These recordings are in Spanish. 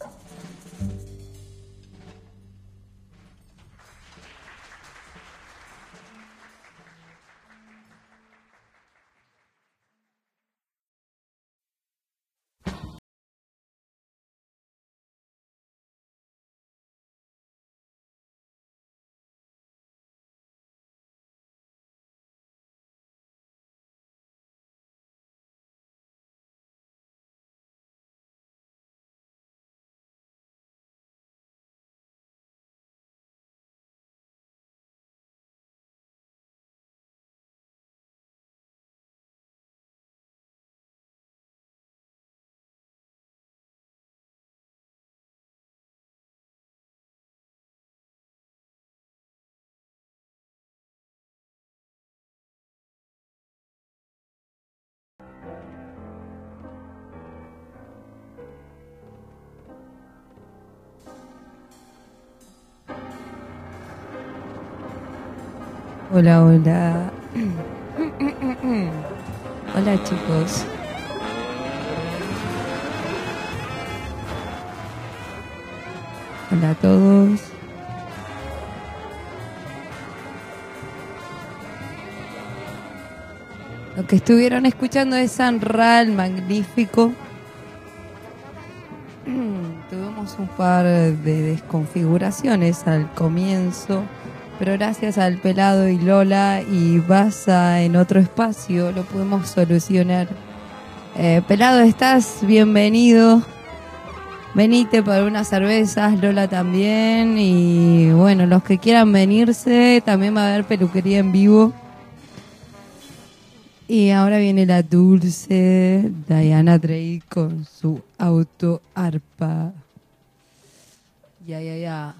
Hola, hola. Hola, chicos. Hola a todos. Lo que estuvieron escuchando es San Ral, magnífico. Tuvimos un par de desconfiguraciones al comienzo, pero gracias al Pelado y Lola y Baza en otro espacio lo pudimos solucionar. Pelado, estás bienvenido. Venite para unas cervezas, Lola también. Y bueno, los que quieran venirse, también va a haber peluquería en vivo. Y ahora viene la dulce Diana Drake con su auto arpa. Ya.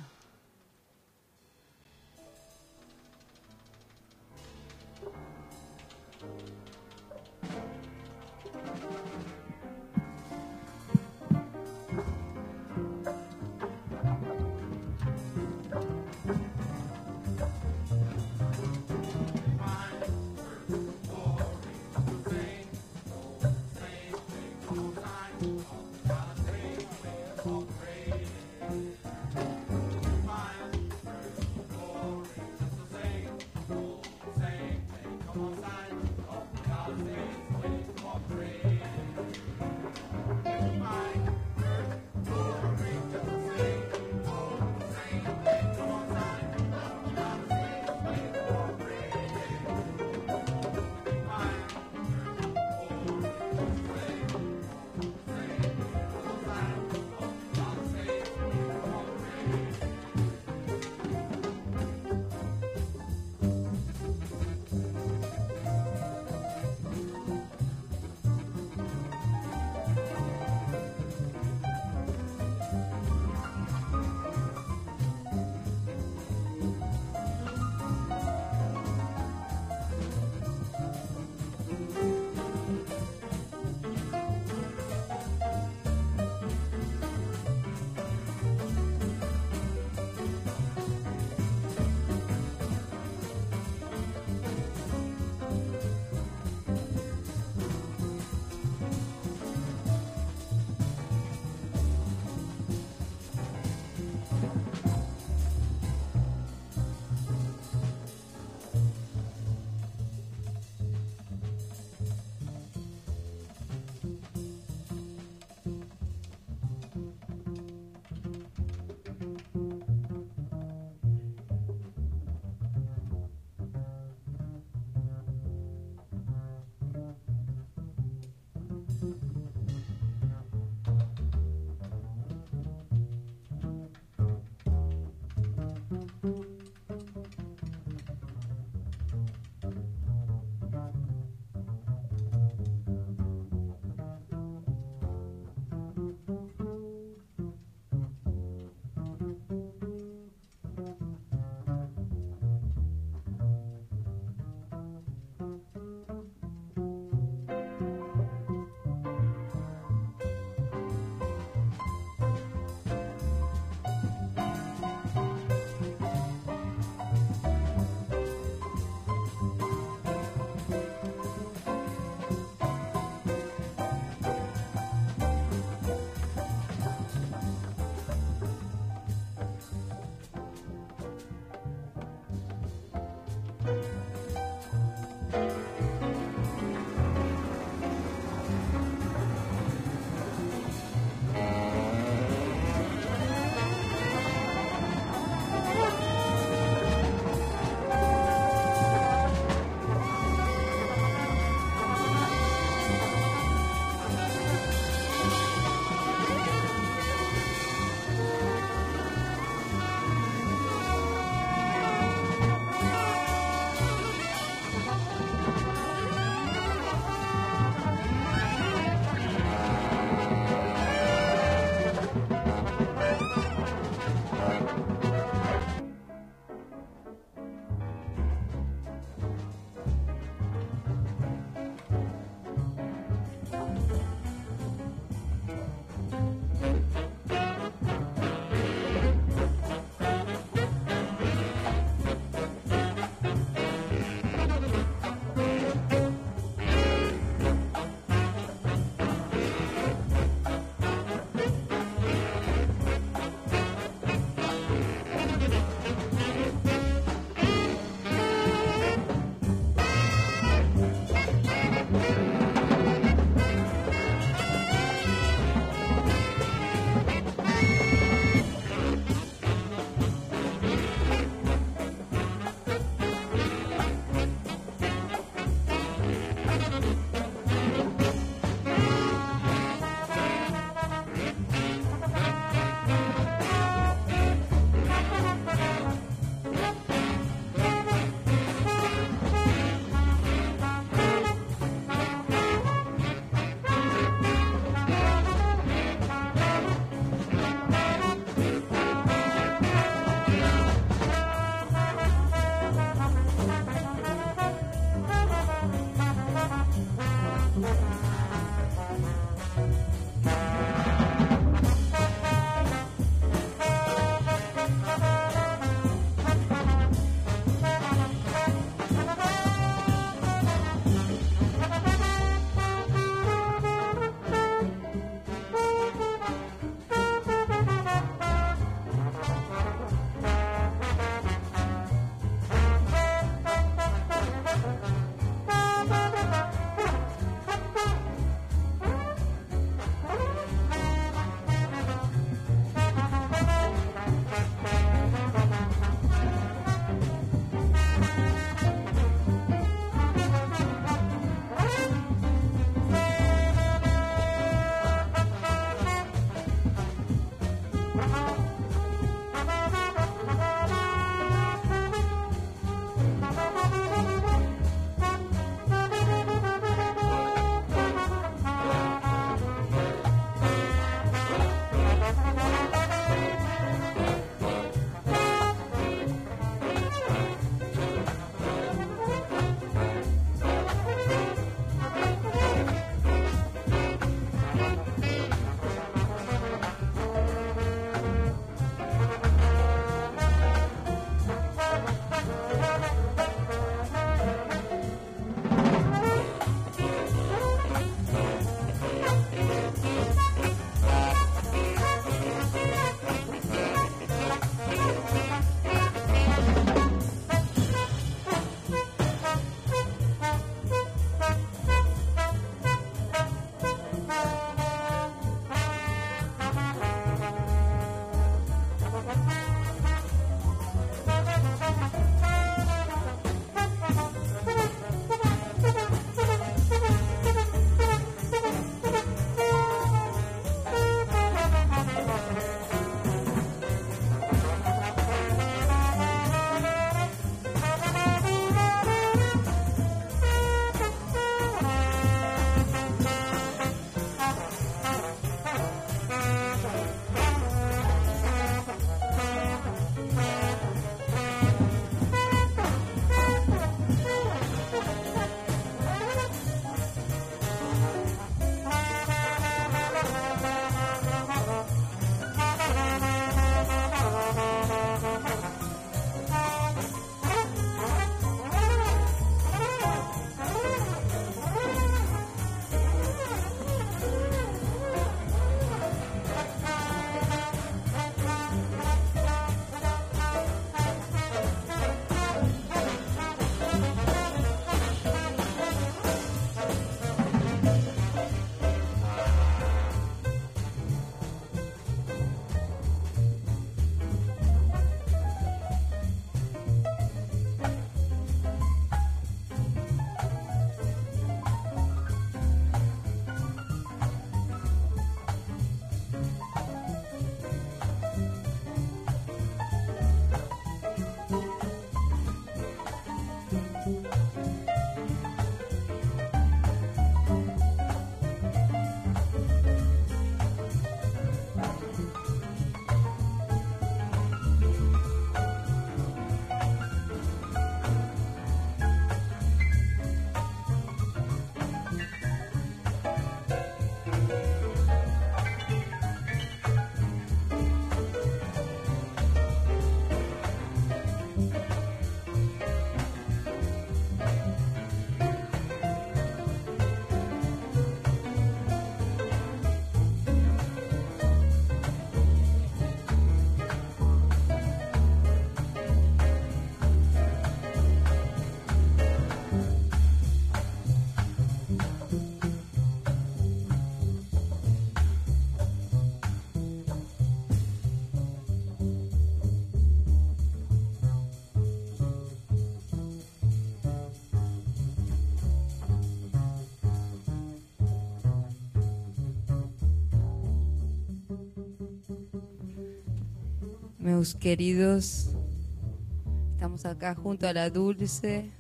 Meus queridos, estamos acá junto a la Dulce.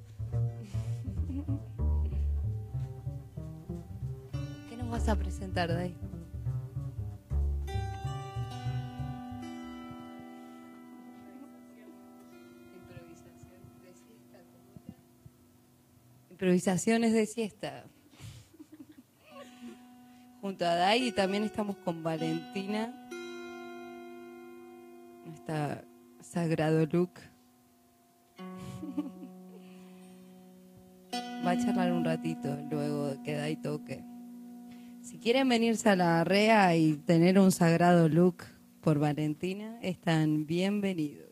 ¿Qué nos vas a presentar, Day? Improvisaciones de siesta. Junto a Day, y también estamos con Valentina. Está Sagrado Look. Va a charlar un ratito luego de que Day toque. Si quieren venirse a la REA y tener un Sagrado Look por Valentina, están bienvenidos.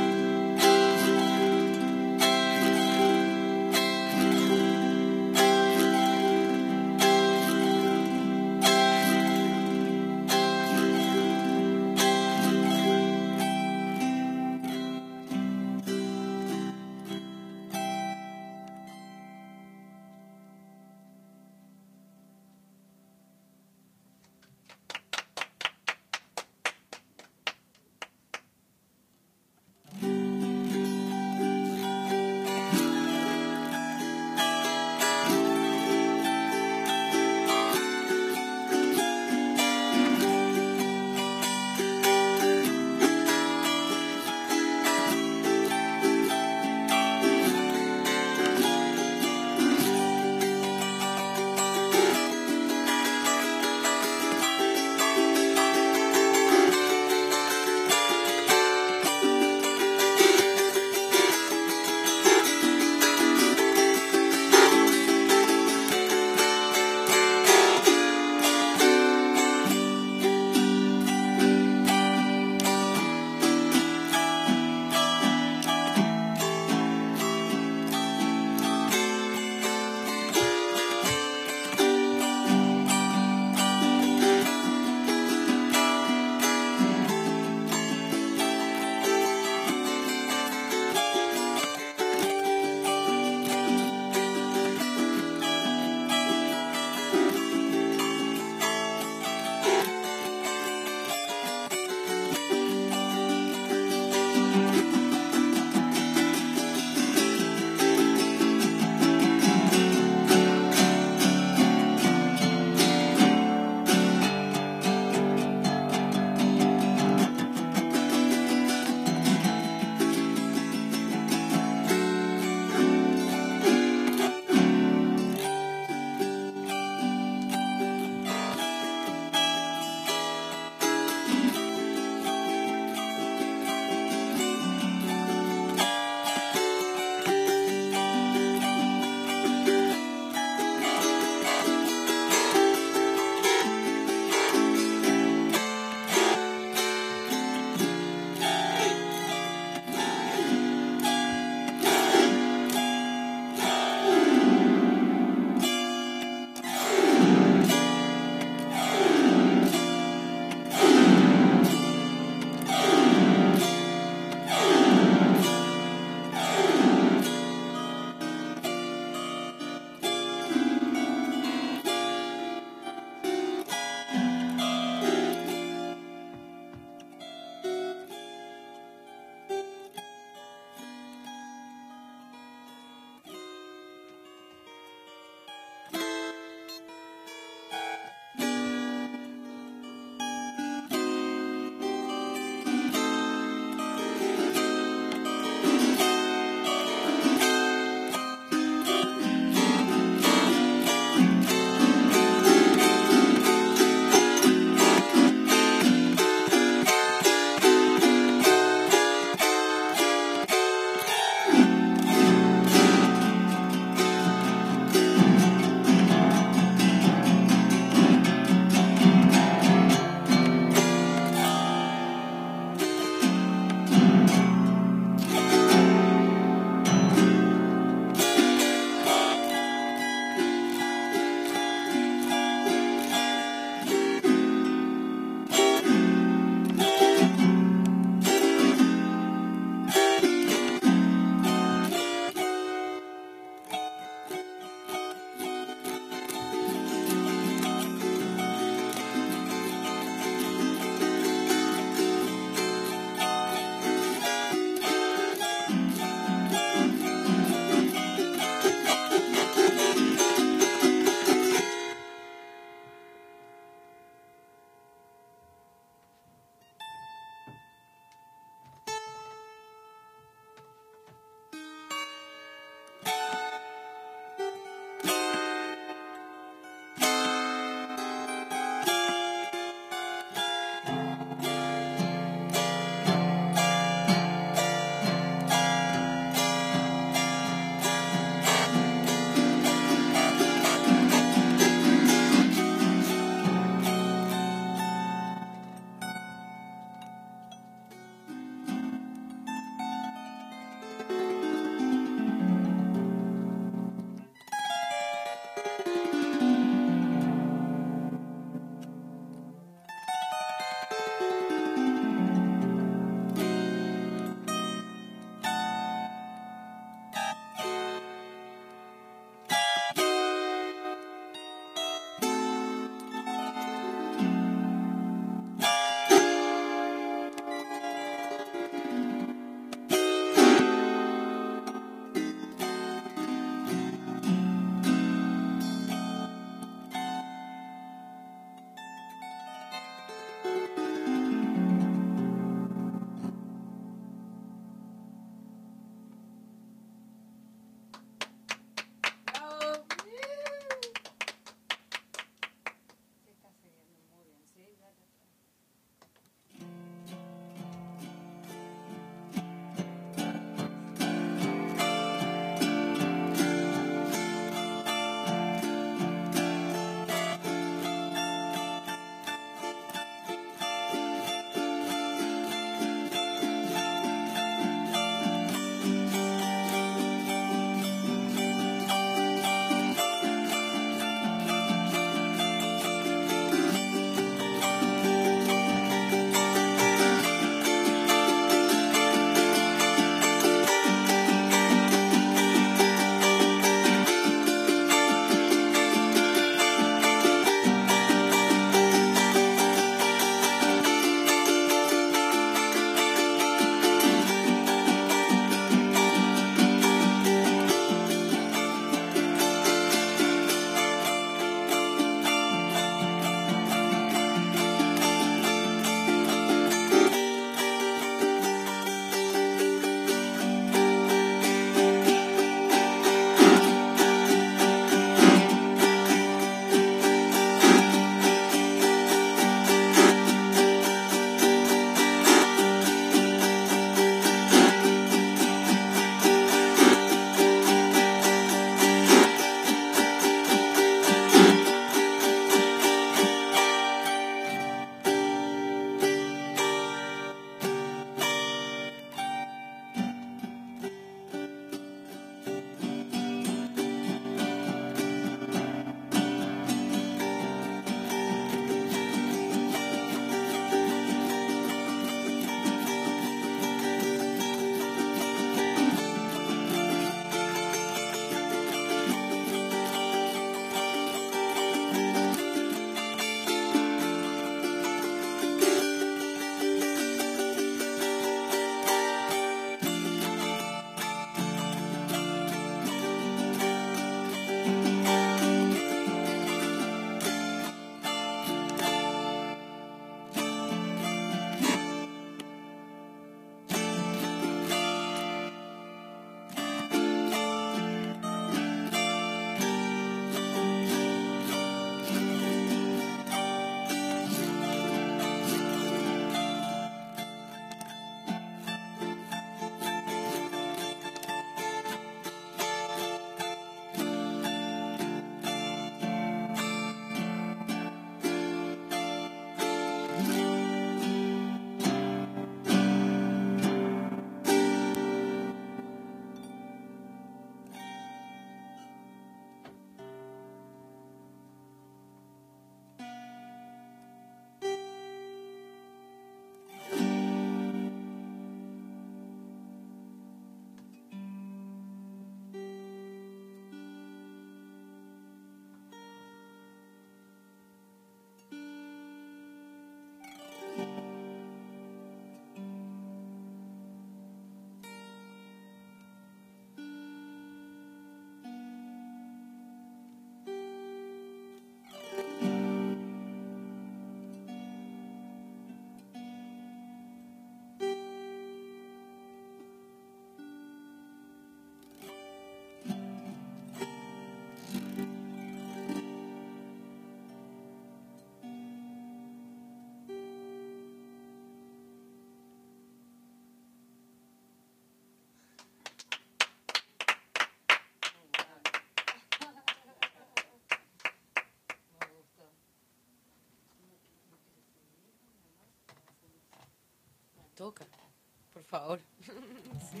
Toca, por favor. Sí.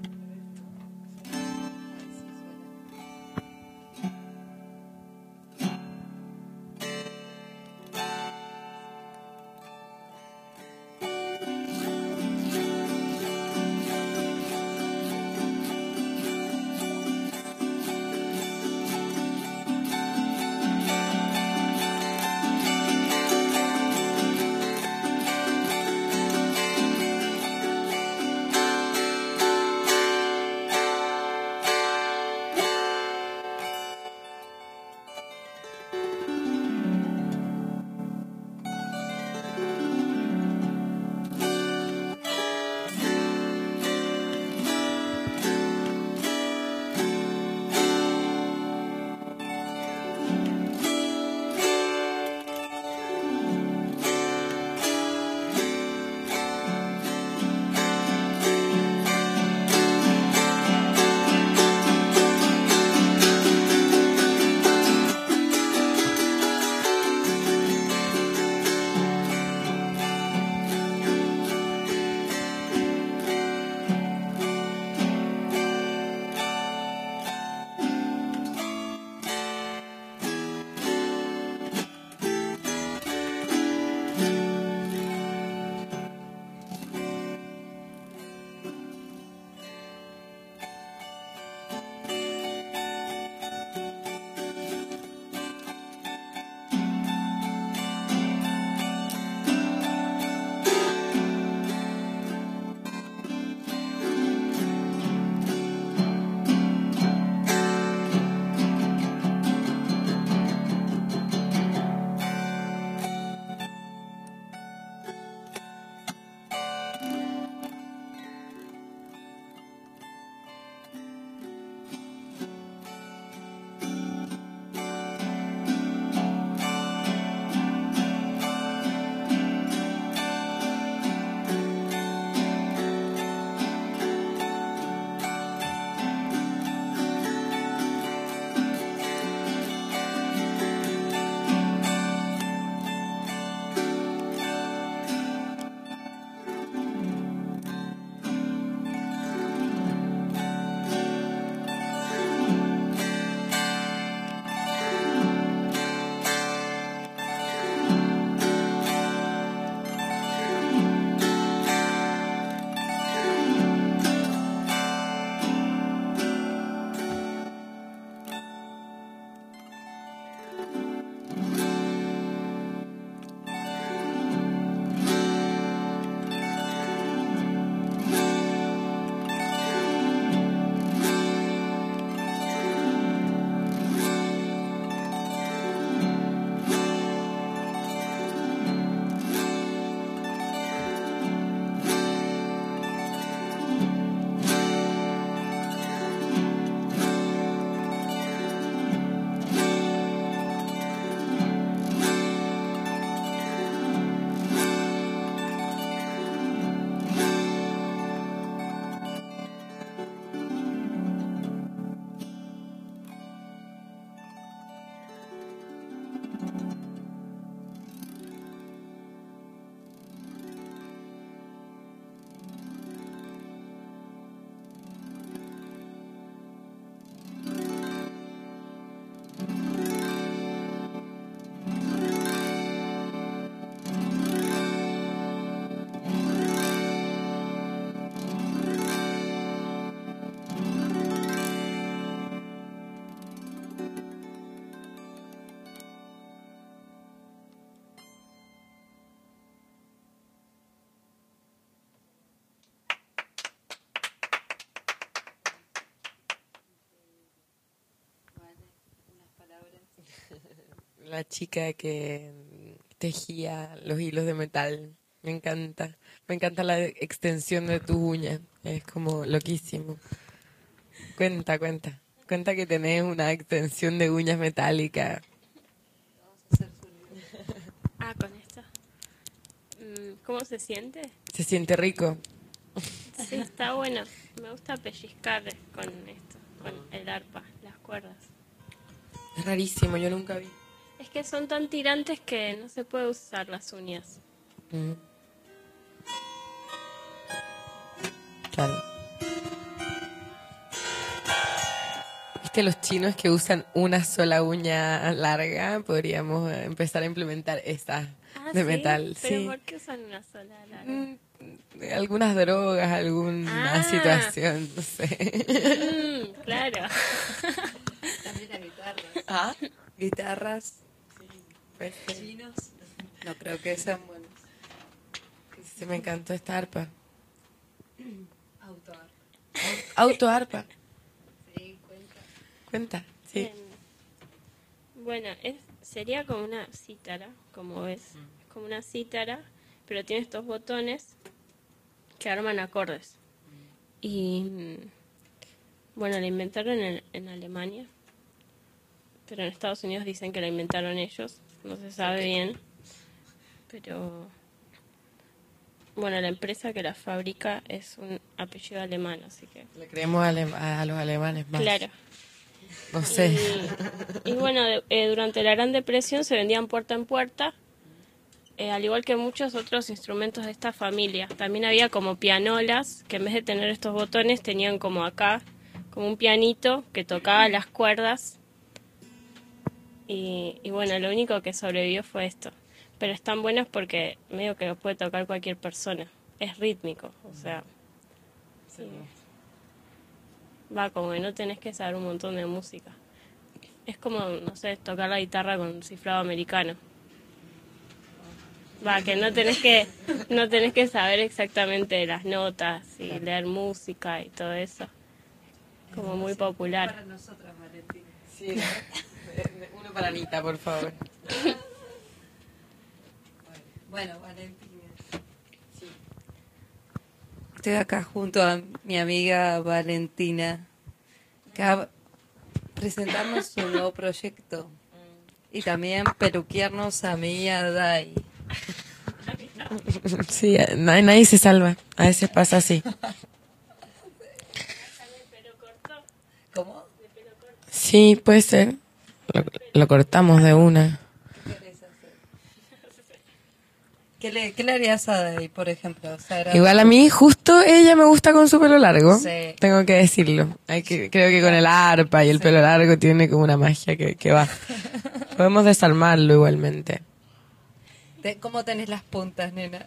La chica que tejía los hilos de metal. Me encanta. Me encanta la extensión de tus uñas. Es como loquísimo. Cuenta, cuenta. Cuenta que tenés una extensión de uñas metálica. Ah, con esto. ¿Cómo se siente? Se siente rico. Sí, está bueno. Me gusta pellizcar con esto, con el arpa, las cuerdas. Es rarísimo, yo nunca vi. Es que son tan tirantes que no se puede usar las uñas. Total. ¿Viste los chinos que usan una sola uña larga? Podríamos empezar a implementar esta de metal. ¿Pero sí. por qué usan una sola larga? Algunas drogas, alguna situación, no sé. Claro. También las guitarras. ¿Ah? Guitarras Pues, chinos. No creo que sean buenos. sí, me encantó esta arpa. Autoar. Autoarpa. Sí, cuenta. Cuenta, sí. Bueno, sería como una cítara, como ves. Es como una cítara, pero tiene estos botones que arman acordes. Y bueno, la inventaron en Alemania, pero en Estados Unidos dicen que la inventaron ellos. No se sabe bien, pero bueno, la empresa que la fabrica es un apellido alemán, así que Le creemos a los alemanes más. claro. No sé. Y bueno, durante la Gran Depresión se vendían puerta en puerta, al igual que muchos otros instrumentos de esta familia. También había como pianolas, que en vez de tener estos botones tenían como acá, como un pianito que tocaba las cuerdas. Y bueno, lo único que sobrevivió fue esto. Pero están buenos porque medio que lo puede tocar cualquier persona. Es rítmico, o sea... sí. Va, como que no tenés que saber un montón de música. Es como, no sé, tocar la guitarra con cifrado americano. Va, que no tenés que saber exactamente las notas y leer música y todo eso. Como muy popular. Para nosotras, Valentina. Sí, uno para Anita, por favor. Bueno, Valentina. Sí. Estoy acá junto a mi amiga Valentina, que va a presentarnos su nuevo proyecto y también peluquearnos a mí y a Dai. Sí, nadie se salva. A veces pasa así. ¿Cómo? Sí, puede ser. Lo cortamos de una. ¿Qué querés hacer? ¿Qué le harías a Dai, por ejemplo? O sea, Igual a mí, justo ella me gusta con su pelo largo. Sí. Tengo que decirlo. Creo que con el arpa y el pelo largo tiene como una magia que va. Podemos desarmarlo igualmente. ¿Cómo tenés las puntas, nena?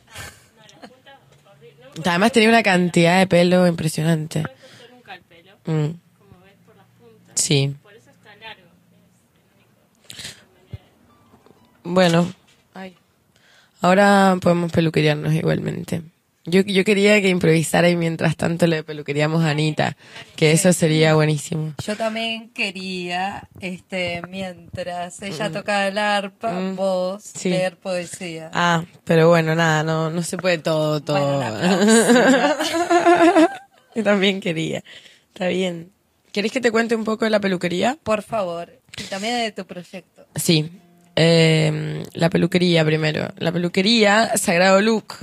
Además tenía una cantidad de pelo impresionante. No me cortó nunca el pelo, Mm, como ves por las puntas. sí. Por eso está largo. Es Bueno. Ahora podemos peluquearnos igualmente. Yo quería que improvisara y mientras tanto le peluqueríamos a Anita, que eso sería buenísimo. Yo también quería, mientras ella tocaba el arpa, vos Sí. leer poesía. Ah, pero bueno, nada, no se puede todo. Bueno, la próxima. Yo también quería. Está bien. ¿Querés que te cuente un poco de la peluquería? Por favor. Y también de tu proyecto. Sí. La peluquería primero. La peluquería Sagrado Look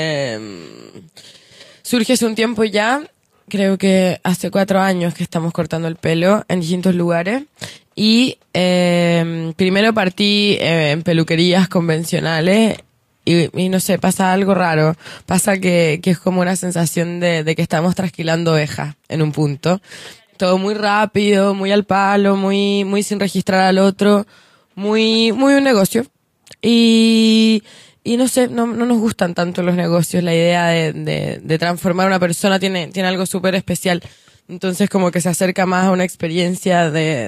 surge hace un tiempo ya. Creo que hace 4 años que estamos cortando el pelo en distintos lugares. Y primero partí en peluquerías convencionales y no sé, pasa algo raro. Pasa que es como una sensación de que estamos trasquilando ovejas en un punto. Todo muy rápido, muy al palo, muy sin registrar al otro. Muy un negocio. Y no sé, no nos gustan tanto los negocios. La idea de transformar a una persona tiene algo súper especial. Entonces como que se acerca más a una experiencia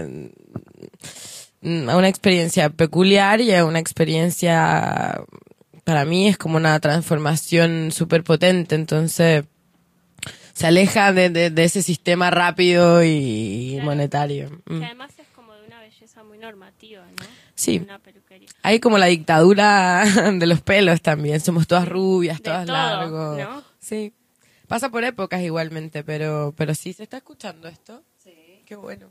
a una experiencia peculiar y a una experiencia, para mí es como una transformación súper potente. Entonces se aleja de ese sistema rápido y Claro. monetario. que además es como de una belleza muy normativa, ¿no? Sí. Una peluquería. Hay como la dictadura de los pelos también. Somos todas rubias, De todas todo, largos. ¿no? Sí. Pasa por épocas igualmente, pero sí, ¿se está escuchando esto? Sí. Qué bueno.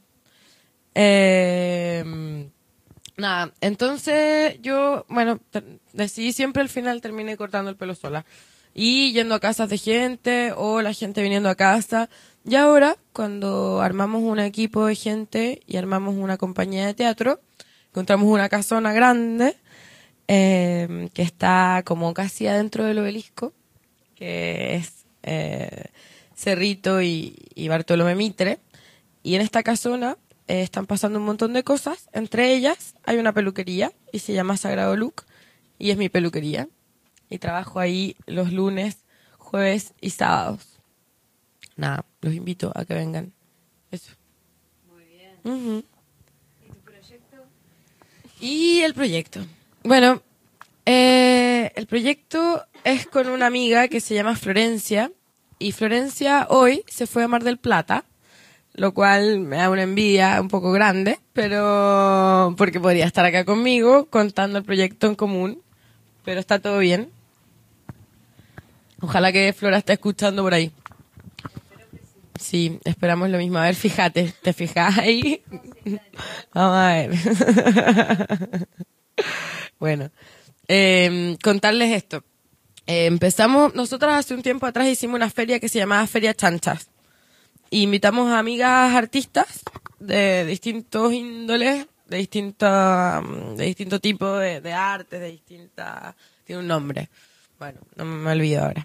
Nada, entonces yo, bueno, decidí siempre al final terminé cortando el pelo sola. Y yendo a casas de gente o la gente viniendo a casa. Y ahora, cuando armamos un equipo de gente y armamos una compañía de teatro, encontramos una casona grande que está como casi adentro del obelisco, que es Cerrito y Bartolomé Mitre. Y en esta casona están pasando un montón de cosas. Entre ellas hay una peluquería y se llama Sagrado Look y es mi peluquería. Y trabajo ahí los lunes, jueves y sábados. Nada, los invito a que vengan. Eso. Muy bien. Ujú. ¿Y tu proyecto? Y el proyecto. Bueno, el proyecto es con una amiga que se llama Florencia. Y Florencia hoy se fue a Mar del Plata, lo cual me da una envidia un poco grande, pero porque podría estar acá conmigo contando el proyecto en común, pero está todo bien. Ojalá que Flora esté escuchando por ahí. Sí, esperamos lo mismo. A ver, fíjate, ¿te fijas ahí? Vamos a ver. Bueno, contarles esto. Empezamos, nosotros hace un tiempo atrás hicimos una feria que se llamaba Feria Chanchas. Y invitamos a amigas artistas de distintos índoles, de distinto tipo de arte, tiene un nombre. Bueno, no me olvido ahora.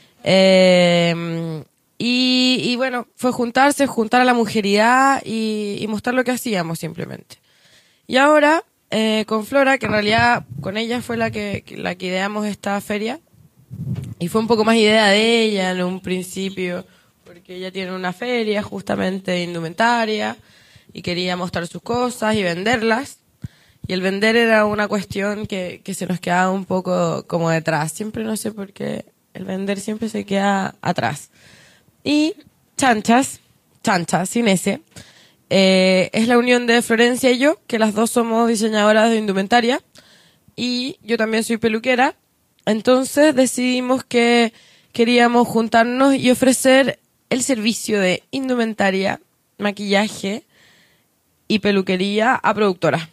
Y bueno, fue juntar a la mujeridad y mostrar lo que hacíamos simplemente. Y ahora, con Flora, que en realidad con ella fue la que ideamos esta feria, y fue un poco más idea de ella en un principio, porque ella tiene una feria justamente de indumentaria y quería mostrar sus cosas y venderlas. Y el vender era una cuestión que se nos quedaba un poco como detrás. Siempre no sé por qué el vender siempre se queda atrás. Y Chanchas, sin ese, es la unión de Florencia y yo, que las dos somos diseñadoras de indumentaria y yo también soy peluquera. Entonces decidimos que queríamos juntarnos y ofrecer el servicio de indumentaria, maquillaje y peluquería a productoras.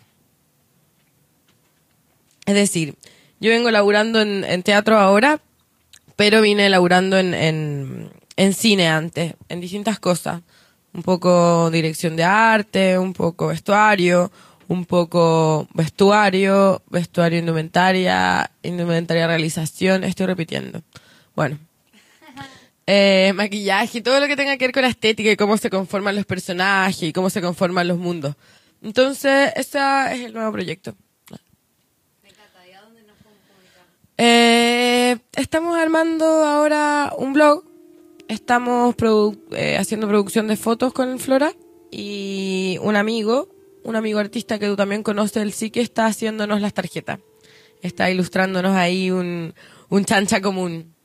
Es decir, yo vengo laburando en teatro ahora, pero vine laburando en cine antes, en distintas cosas. Un poco dirección de arte, un poco vestuario, indumentaria realización, estoy repitiendo. Bueno. Maquillaje y todo lo que tenga que ver con la estética y cómo se conforman los personajes y cómo se conforman los mundos. Entonces, ese es el nuevo proyecto. Me encanta. ¿Y a dónde nos podemos comunicar? Estamos armando ahora un blog. Estamos haciendo producción de fotos con el Flora y un amigo artista que tú también conoces, el sí, que está haciéndonos las tarjetas. Está ilustrándonos ahí un chancha común.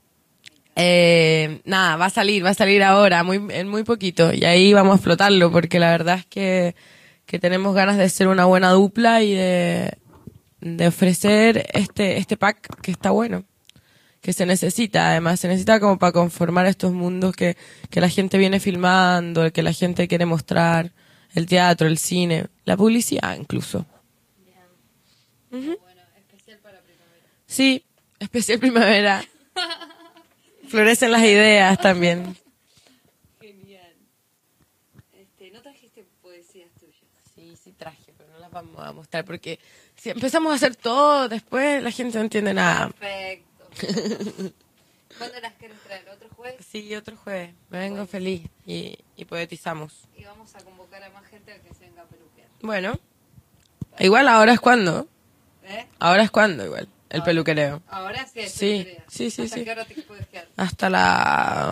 Nada, va a salir ahora, en muy poquito, y ahí vamos a explotarlo, porque la verdad es que tenemos ganas de ser una buena dupla y de ofrecer este pack que está bueno, que se necesita, además, se necesita como para conformar estos mundos que la gente viene filmando, el que la gente quiere mostrar, el teatro, el cine, la publicidad incluso. Bien. Bueno, especial para primavera. Sí, especial primavera. Florecen las ideas también. Genial. ¿No trajiste poesías tuyas? Sí traje, pero no las vamos a mostrar porque si empezamos a hacer todo, después la gente no entiende nada. Perfecto. ¿Cuándo las querés traer? ¿Otro jueves? Sí, otro jueves. Me vengo feliz y poetizamos. Y vamos a convocar a más gente a que se venga a peluquear. Bueno, igual ahora es cuando. ¿Eh? Ahora es cuando igual, el peluquereo. Ahora sí es Sí, peluquería. sí. ¿Hasta qué hora te puedes quedar? Hasta las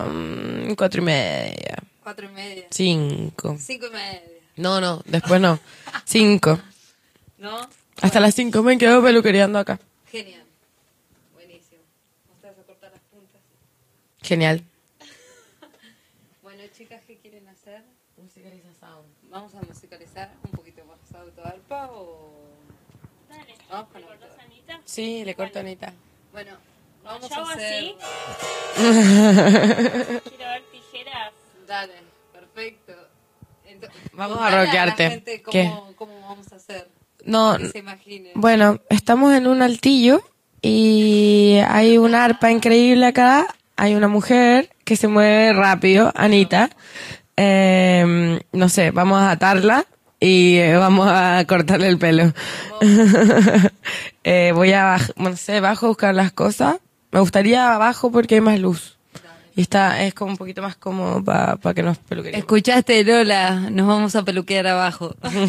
4:30. 4:30. 5. 5:30. No, después no. 5. ¿No? Hasta las 5 me quedo peluquereando acá. Genial. Buenísimo. ¿Vos te vas a cortar las puntas? Genial. Bueno, chicas, ¿qué quieren hacer? Musicalización. ¿Vamos a musicalizar un poquito más autoarpa o...? Dale, Vamos con ¿le auto. cortás, Anita? Sí, le corto a Anita. Bueno, vamos Yo a hago hacer... Quiero ver tijeras. Dale, perfecto. Vamos a contale rockearte. la gente ¿Qué? cómo vamos a hacer. No, Que se imaginen. bueno, estamos en un altillo y hay una arpa increíble acá. Hay una mujer que se mueve rápido, Anita. No sé, vamos a atarla y vamos a cortarle el pelo. Voy a, no sé, bajo a buscar las cosas. Me gustaría abajo porque hay más luz. Y es como un poquito más cómodo para que nos peluqueríamos. Escuchaste, Lola, nos vamos a peluquear abajo. Porque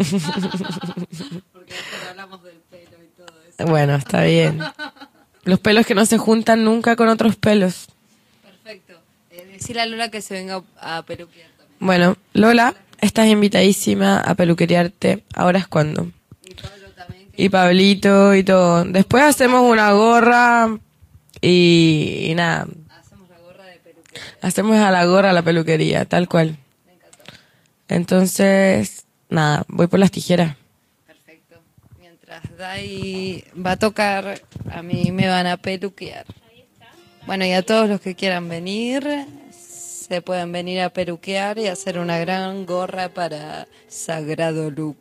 después hablamos del pelo y todo eso. Bueno, está bien. Los pelos que no se juntan nunca con otros pelos. Perfecto. Decirle a Lola que se venga a peluquear también. Bueno, Lola, estás invitadísima a peluquearte. Ahora es cuando. Y Pablo también. Y Pablito y todo. Después hacemos una gorra y nada. Hacemos la gorra de peluquería. Hacemos a la gorra la peluquería, tal cual. Me encantó. Entonces, nada, voy por las tijeras. Perfecto. Mientras Dai va a tocar, a mí me van a peluquear. Bueno, y a todos los que quieran venir, se pueden venir a peluquear y hacer una gran gorra para Sagrado Look.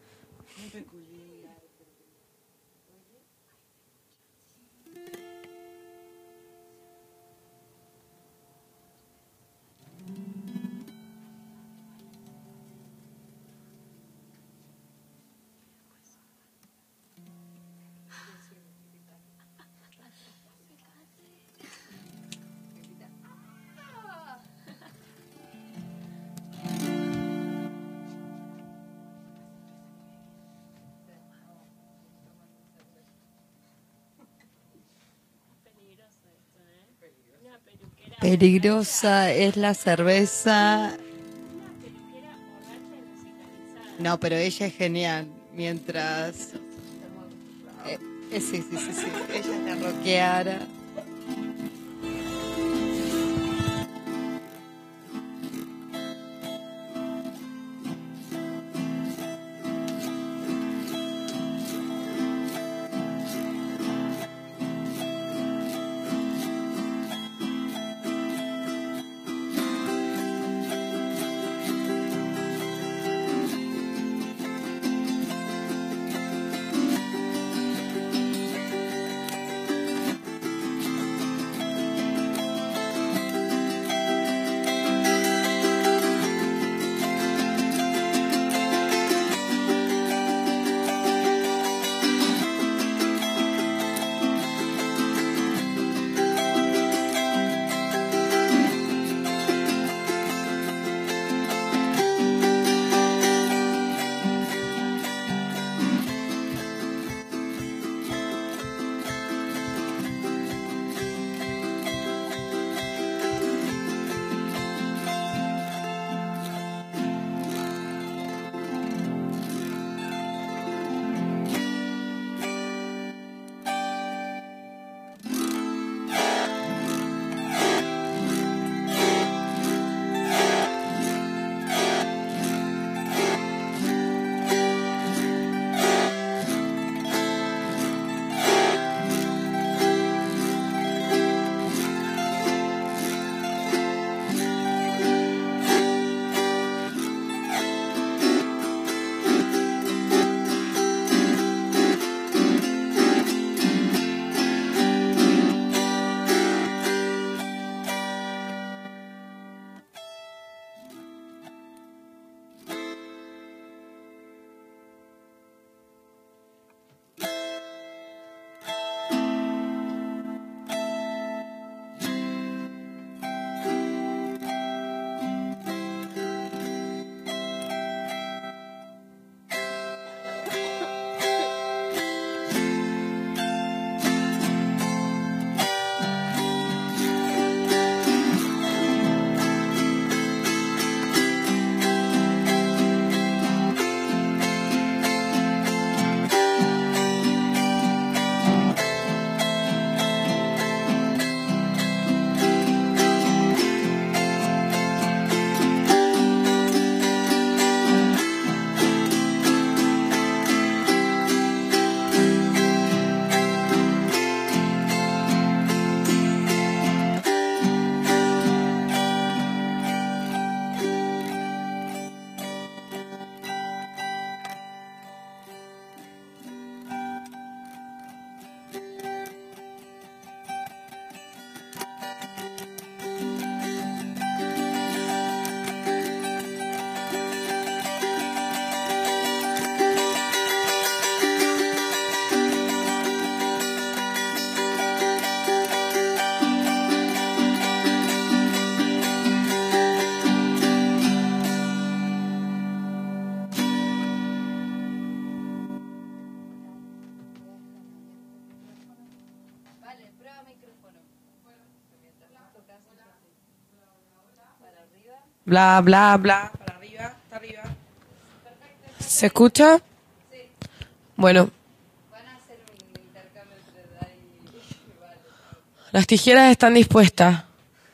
Peligrosa es la cerveza. No, pero ella es genial. Mientras... sí. Ella es la rockeara. Bla, bla, bla. Para arriba, está arriba. ¿Se escucha? Sí. Bueno. Van a hacer un intercambio entre Dai y Vale. Las tijeras están dispuestas.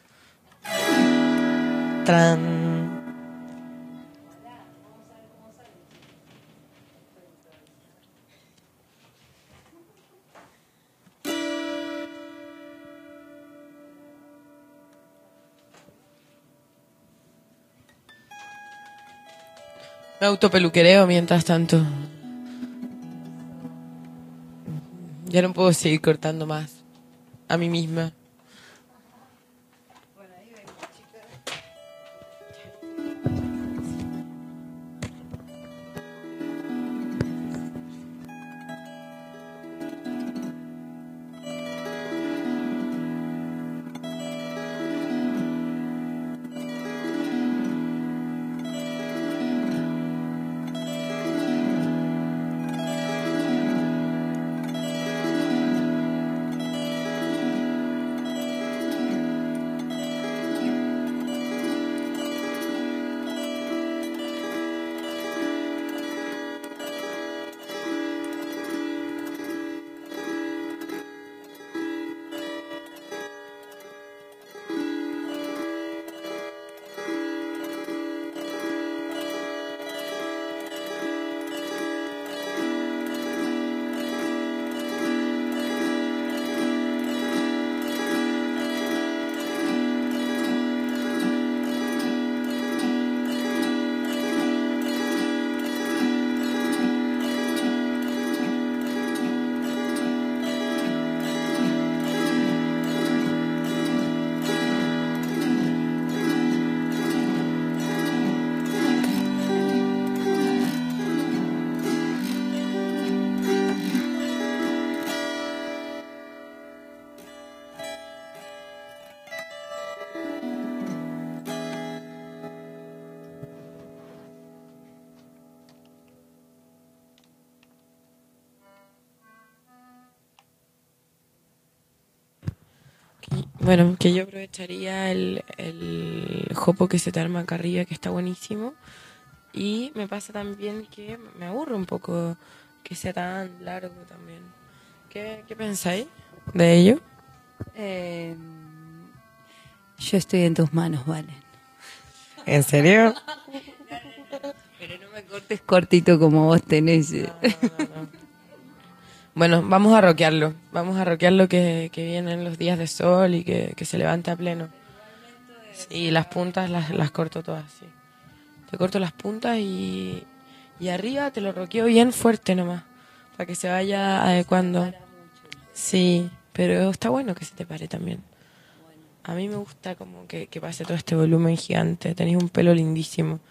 Tran. Me autopeluquereo mientras tanto. Ya no puedo seguir cortando más. A mí misma. Bueno, que yo aprovecharía el jopo que se te arma acá arriba, que está buenísimo. Y me pasa también que me aburre un poco que sea tan largo también. ¿Qué pensáis de ello? Yo estoy en tus manos, Valen. ¿En serio? Pero no me cortes cortito como vos tenés. No. Bueno, vamos a rockearlo. Vamos a rockearlo que vienen los días de sol y que se levante a pleno. Y las puntas las corto todas, sí. Te corto las puntas y arriba te lo roqueo bien fuerte nomás, para que se vaya adecuando. Sí, pero está bueno que se te pare también. A mí me gusta como que pase todo este volumen gigante. Tenés un pelo lindísimo.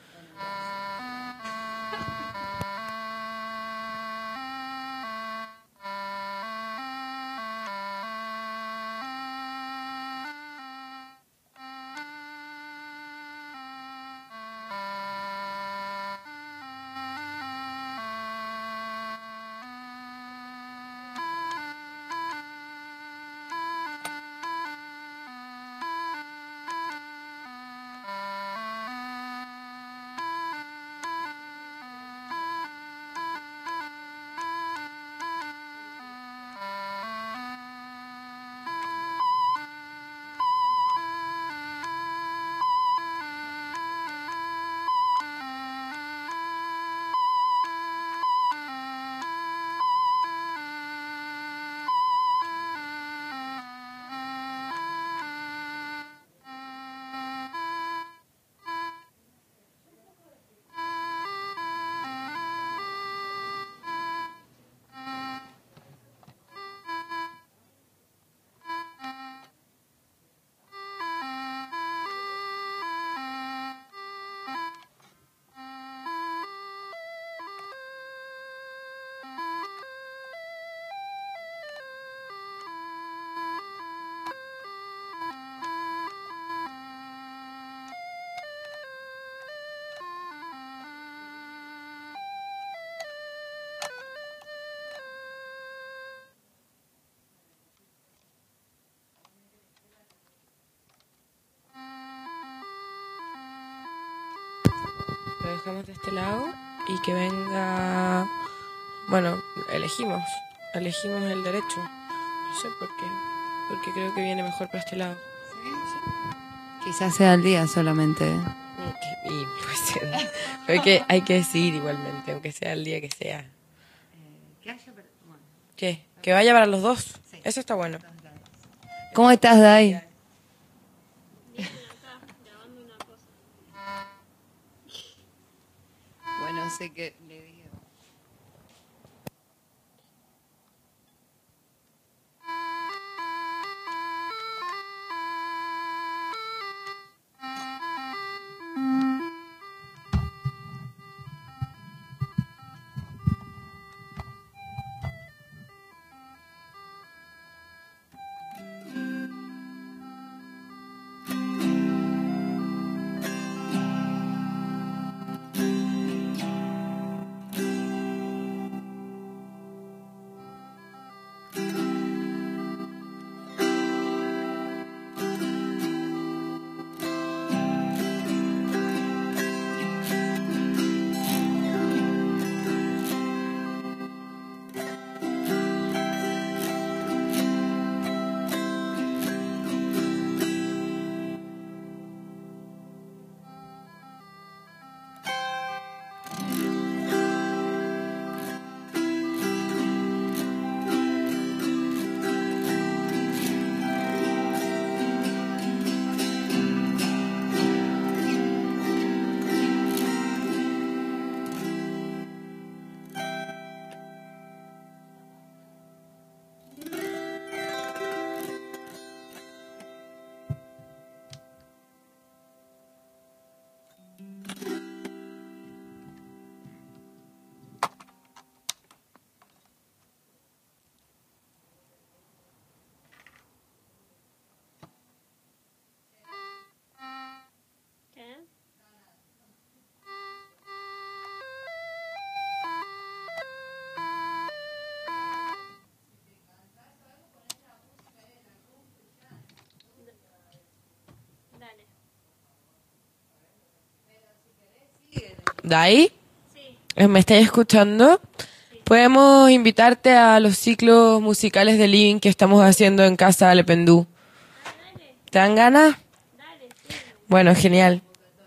dejamos de este lado y que venga... Bueno, elegimos el derecho. No sé por qué. Porque creo que viene mejor para este lado. Quizás sea el día solamente. Y pues pero hay que decidir igualmente, aunque sea el día que sea. ¿Qué? Que vaya para los dos. Sí. Eso está bueno. ¿Cómo estás, Dai? Bien, acá, grabando una cosa. Bueno, sé que le digo. ¿Qué? Dale. ¿Dai? Sí. ¿Me estáis escuchando? Podemos invitarte a los ciclos musicales de living que estamos haciendo en Casa Alependú. Dale, ¿Te dan ganas? dale, sí. Bueno, genial.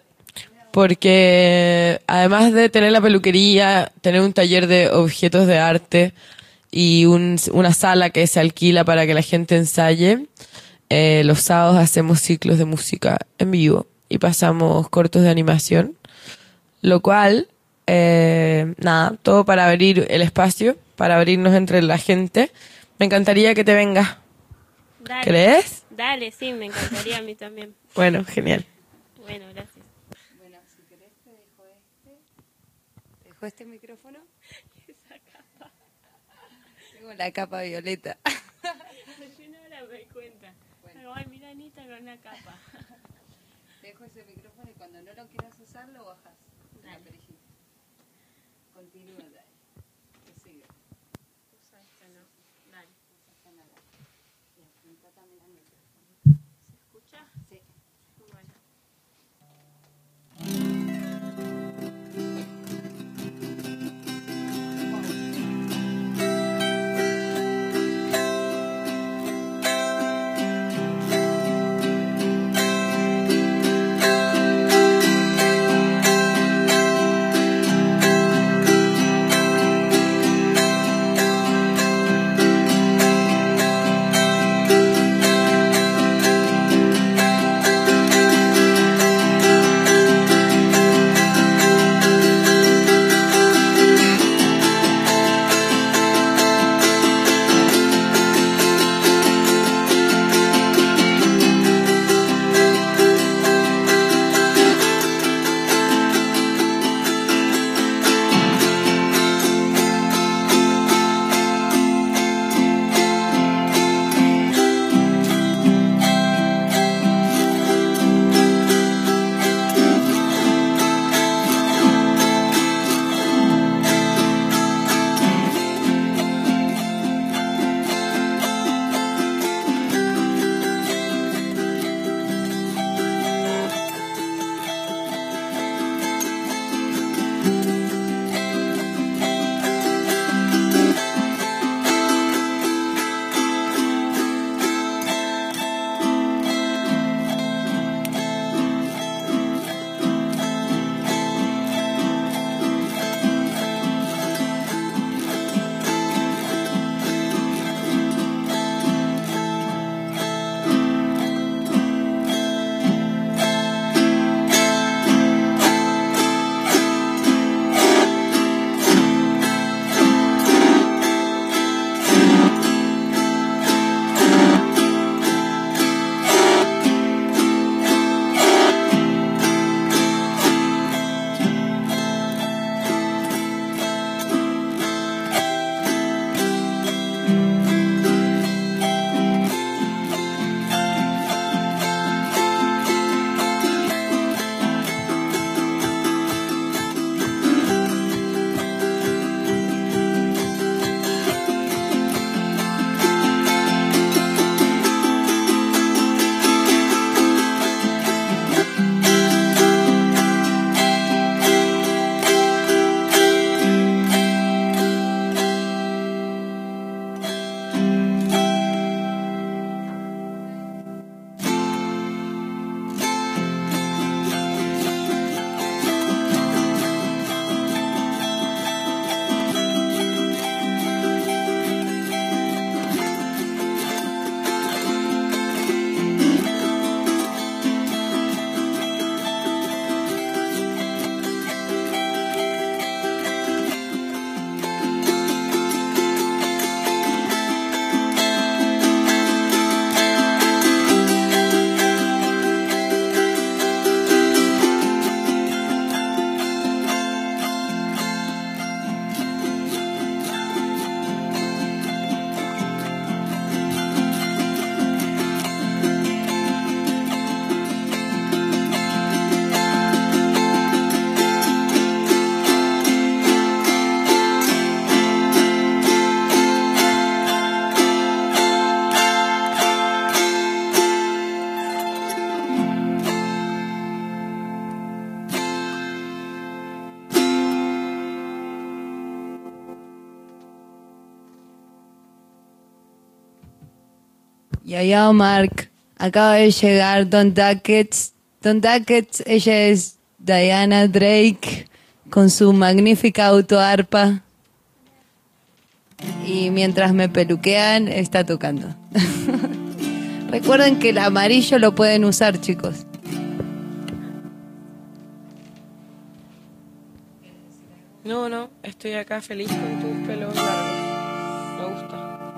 Porque además de tener la peluquería, tener un taller de objetos de arte y una sala que se alquila para que la gente ensaye, los sábados hacemos ciclos de música en vivo y pasamos cortos de animación, lo cual, nada, todo para abrir el espacio, para abrirnos entre la gente. Me encantaría que te vengas. Dale. ¿Crees? Dale, sí, me encantaría a mí también. Bueno, genial. Bueno, gracias. Bueno, si querés te dejo ¿Te dejo este micrófono? Esa capa. Tengo la capa violeta. Yo no ahora me doy cuenta. Bueno. Ay, mira Anita con una capa. Te dejo ese micrófono y cuando no lo quieras usar lo bajas. Dale. La perejita. Continúa, dale. Que siga. Usa esto, ¿no? Dale. Y apunta también al micrófono. ¿Se escucha? Sí. Bueno. Thank Yaya Mark, acaba de llegar Don Duckets. Don Duckets, ella es Diana Drake con su magnífica autoarpa. Y mientras me peluquean, está tocando. Recuerden que el amarillo lo pueden usar, chicos. No, estoy acá feliz con tus pelos largos. Me gusta.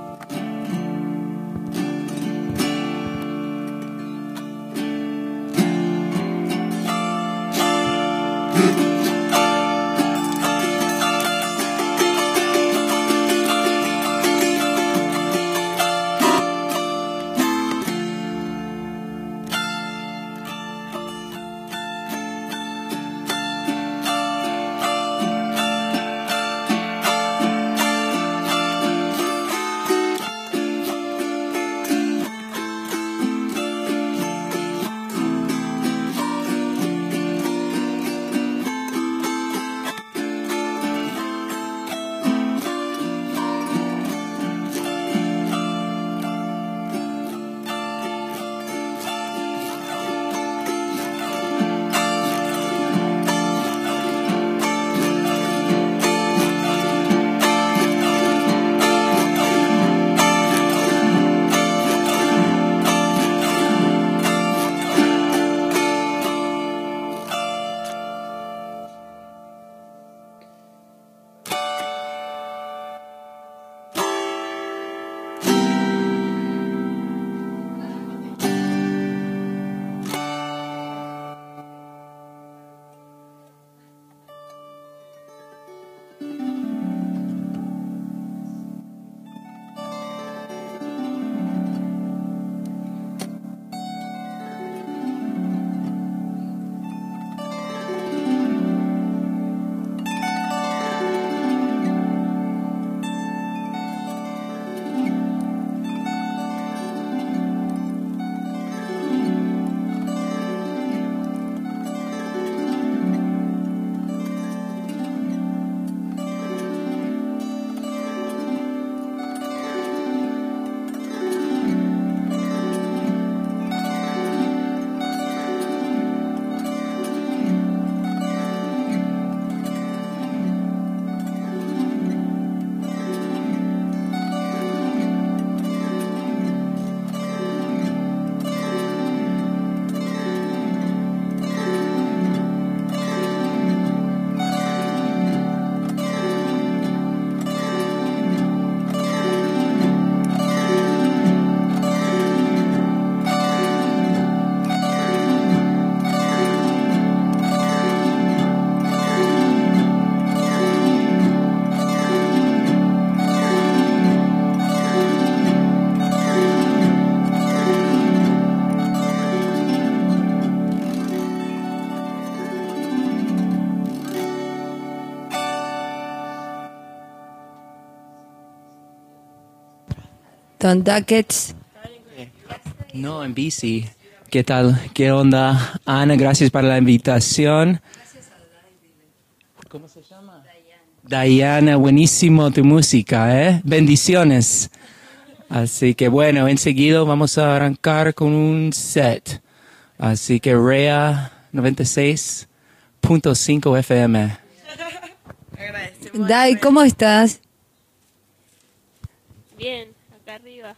Don Duckets. No, en bici. ¿Qué tal? ¿Qué onda? Ana, gracias por la invitación. ¿Cómo se llama? Diana, buenísimo tu música, ¿eh? Bendiciones. Así que bueno, enseguida vamos a arrancar con un set. Así que Rea 96.5 FM. Dai, ¿cómo estás? Bien, acá arriba.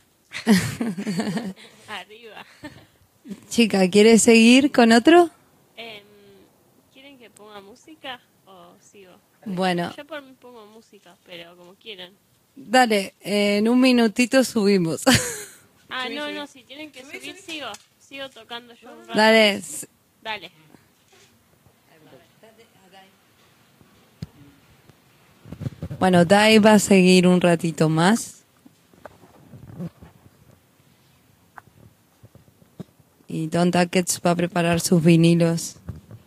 Arriba. Chica, ¿quieres seguir con otro? ¿Quieren que ponga música o sigo? Bueno, Yo por mí pongo música, pero como quieran. dale, en un minutito subimos. Ah, no, si tienen que subir, sigo. Sigo tocando yo un rato. Dale, Dale. bueno, Dai va a seguir un ratito más. Y Don Duckets va a preparar sus vinilos.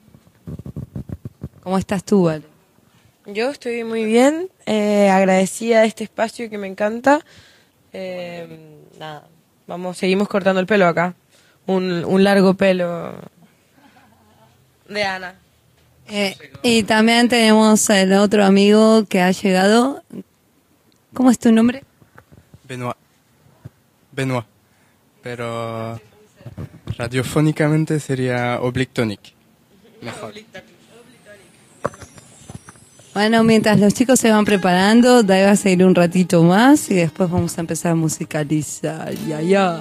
¿Cómo estás tú, Vale? Yo estoy muy bien, agradecida de este espacio que me encanta. Nada, seguimos cortando el pelo acá. Un largo pelo de Ana. Y también tenemos el otro amigo que ha llegado. ¿Cómo es tu nombre? Benoit. Benoit. pero radiofónicamente sería Oblique-Tonic. Mejor. Bueno, mientras los chicos se van preparando, Dai va a seguir un ratito más y después vamos a empezar a musicalizar. Ya.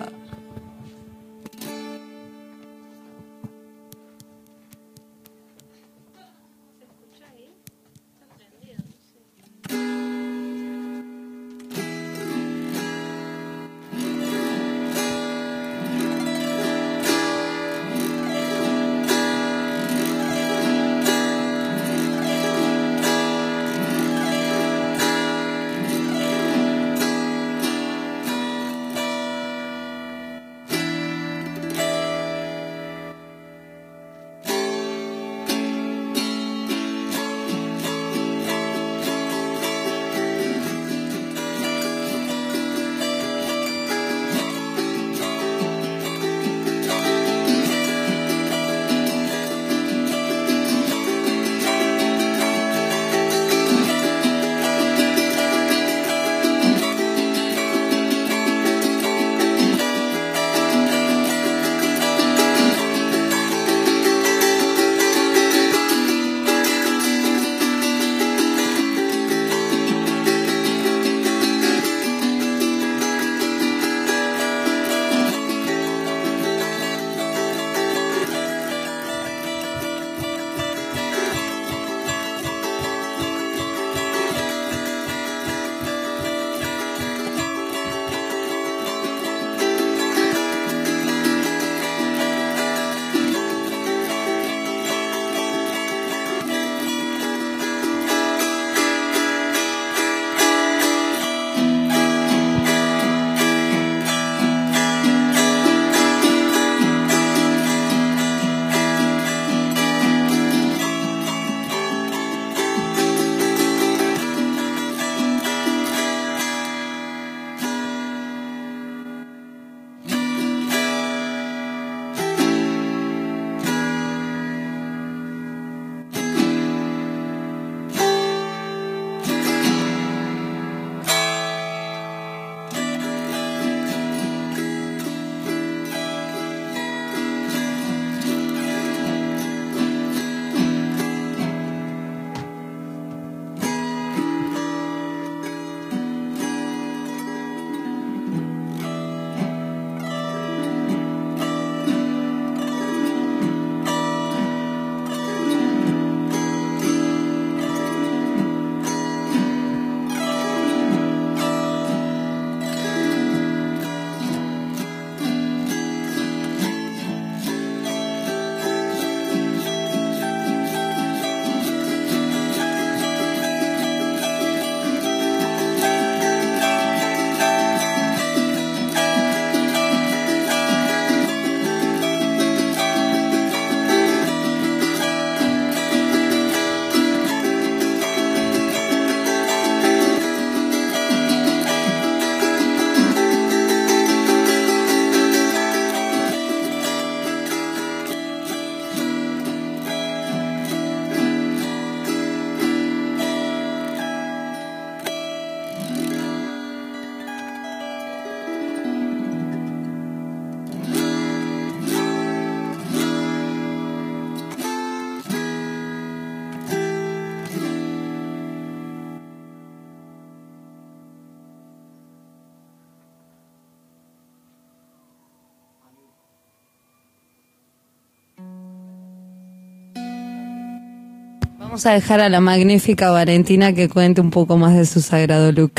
Vamos a dejar a la magnífica Valentina que cuente un poco más de su sagrado look.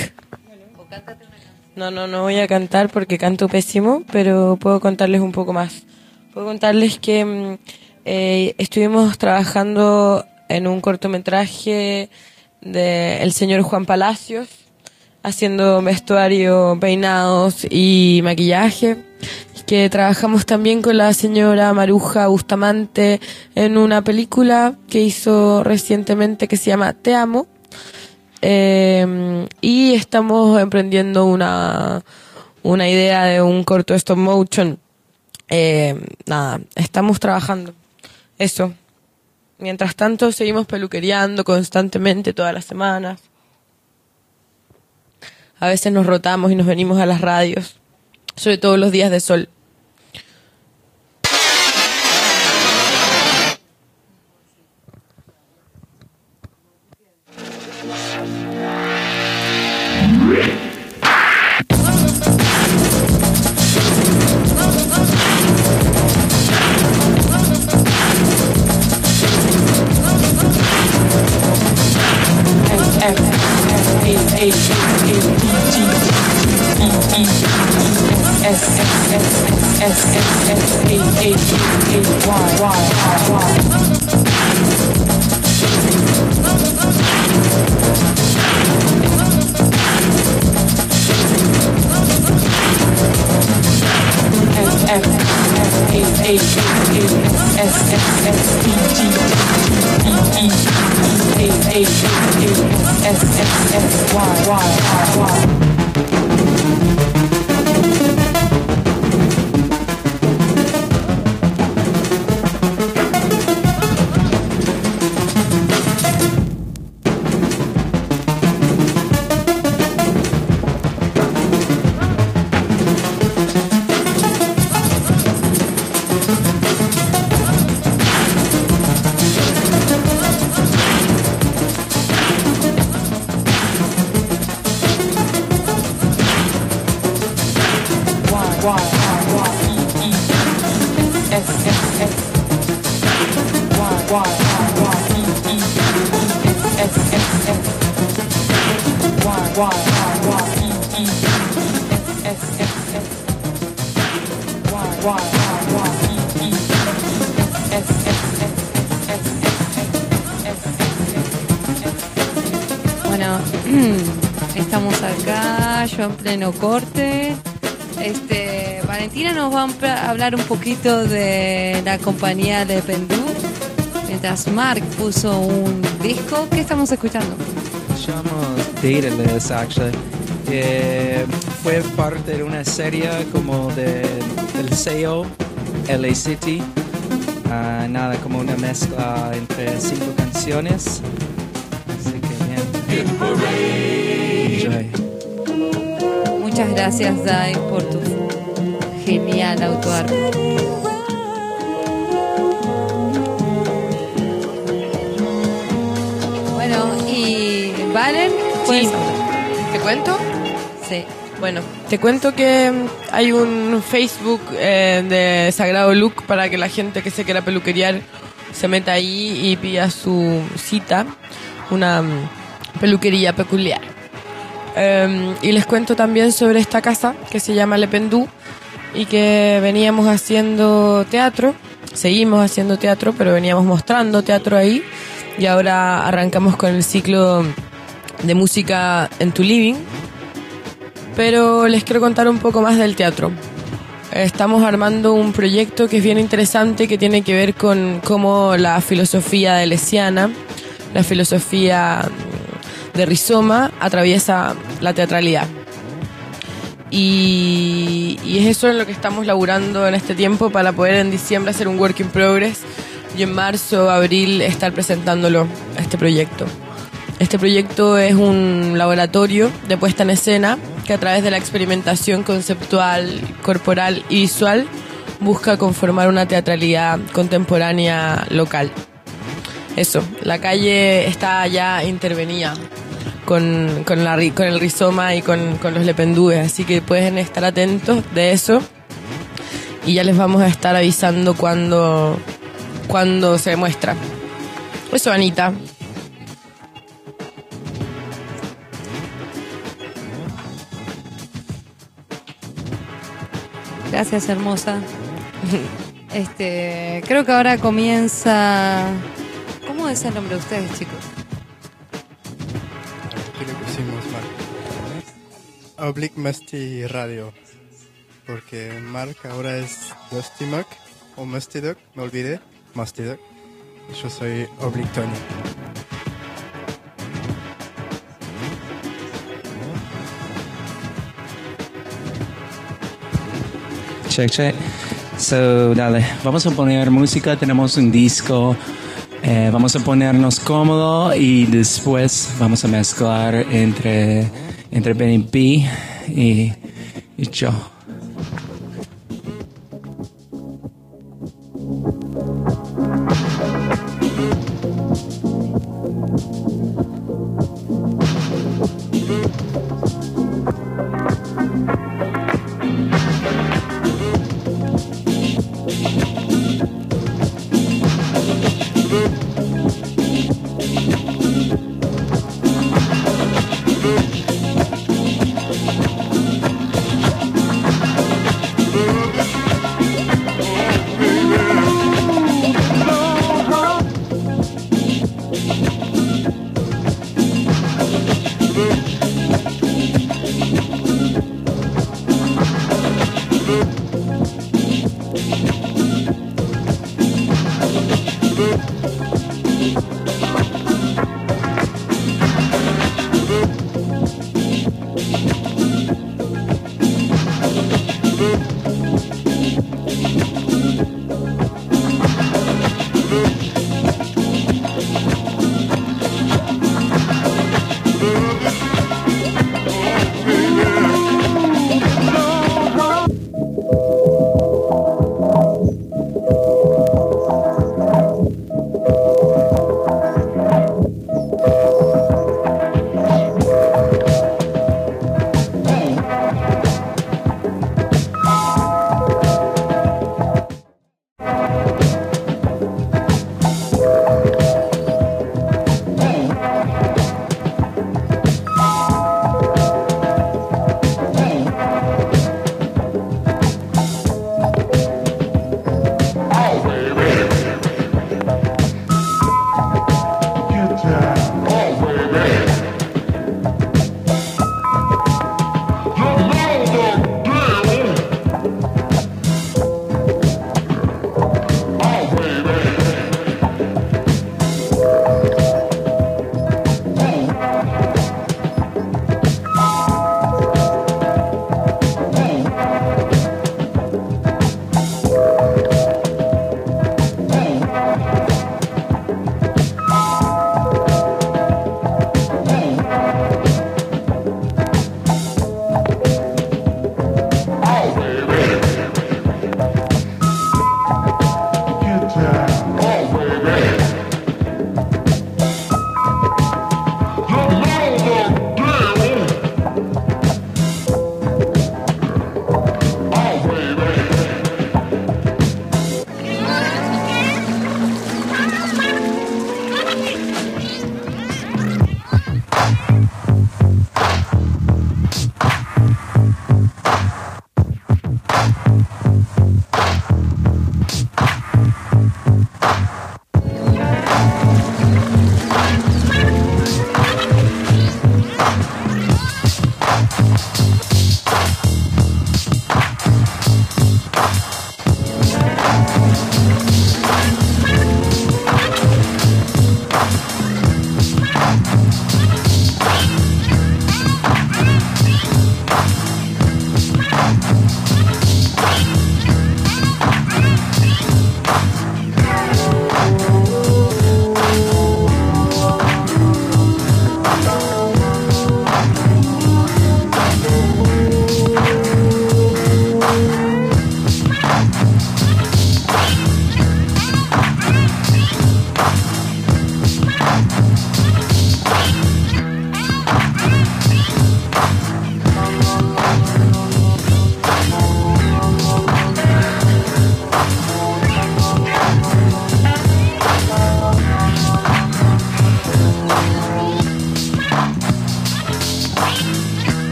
No voy a cantar porque canto pésimo, pero puedo contarles un poco más. Puedo contarles que estuvimos trabajando en un cortometraje de el señor Juan Palacios, haciendo vestuario, peinados y maquillaje, que trabajamos también con la señora Maruja Bustamante en una película que hizo recientemente que se llama Te Amo, y estamos emprendiendo una idea de un corto stop motion. Estamos trabajando eso. Mientras tanto seguimos peluquereando constantemente todas las semanas. A veces nos rotamos y nos venimos a las radios, sobre todo los días de sol. Bueno, estamos acá, yo en pleno corte. Valentina nos va a hablar un poquito de la compañía Le Pendú, mientras Mark puso un disco. ¿Qué estamos escuchando? Llamamos Dataless, actually. Fue parte de una serie como del sello LA City. Nada, como una mezcla entre 5 canciones. Así que bien. Enjoy. Muchas gracias, Dai, por tu genial autoarte. Bueno, y Valen, pues, Sí. ¿Te cuento? sí. Bueno, te cuento que hay un Facebook de Sagrado Look para que la gente que se quiera peluquear se meta ahí y pida su cita, una peluquería peculiar. Y les cuento también sobre esta casa que se llama Le Pendú y que veníamos haciendo teatro, seguimos haciendo teatro, pero veníamos mostrando teatro ahí y ahora arrancamos con el ciclo de música en tu living. Pero les quiero contar un poco más del teatro. Estamos armando un proyecto que es bien interesante, que tiene que ver con cómo la filosofía deleuziana, la filosofía de Rizoma, atraviesa la teatralidad. Y es eso en lo que estamos laburando en este tiempo para poder en diciembre hacer un work in progress y en marzo, abril estar presentándolo, este proyecto. Este proyecto es un laboratorio de puesta en escena que a través de la experimentación conceptual, corporal y visual busca conformar una teatralidad contemporánea local. Eso, la calle está ya intervenida con el Rizoma y con los Le Pendúes, así que pueden estar atentos de eso y ya les vamos a estar avisando cuando se muestra. Eso, Anita. Gracias, hermosa. Creo que ahora comienza. ¿Cómo es el nombre de ustedes, chicos? Aquí le pusimos Mark. Oblique Musty Radio. Porque Mark ahora es Dusty Muck o Musty Duck, me olvidé. Musty Duck. Y yo soy Oblique Tony. Check, check. So, dale, vamos a poner música, tenemos un disco, vamos a ponernos cómodo y después vamos a mezclar entre Benny B y yo.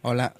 Hola.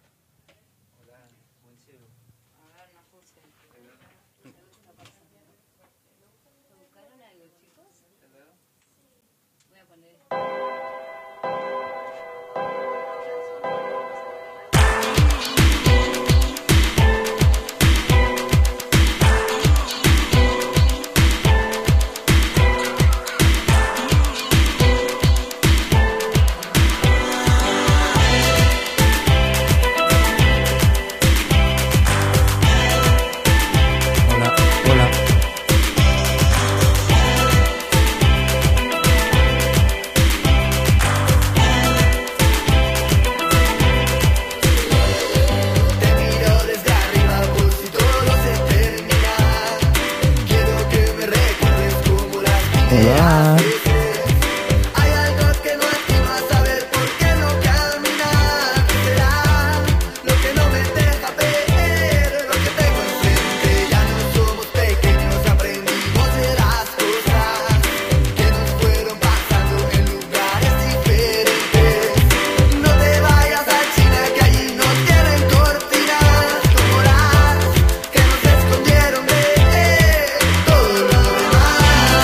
Hola. Hay algo que no anima a saber por qué no caminar. Será lo que no me deja ver lo que tengo enfrente. Ya no somos pequeños, aprendimos de las cosas que nos fueron pasando en lugares diferentes. No te vayas a China, que allí no tienen cortinas como las que nos escondieron de todo lo demás.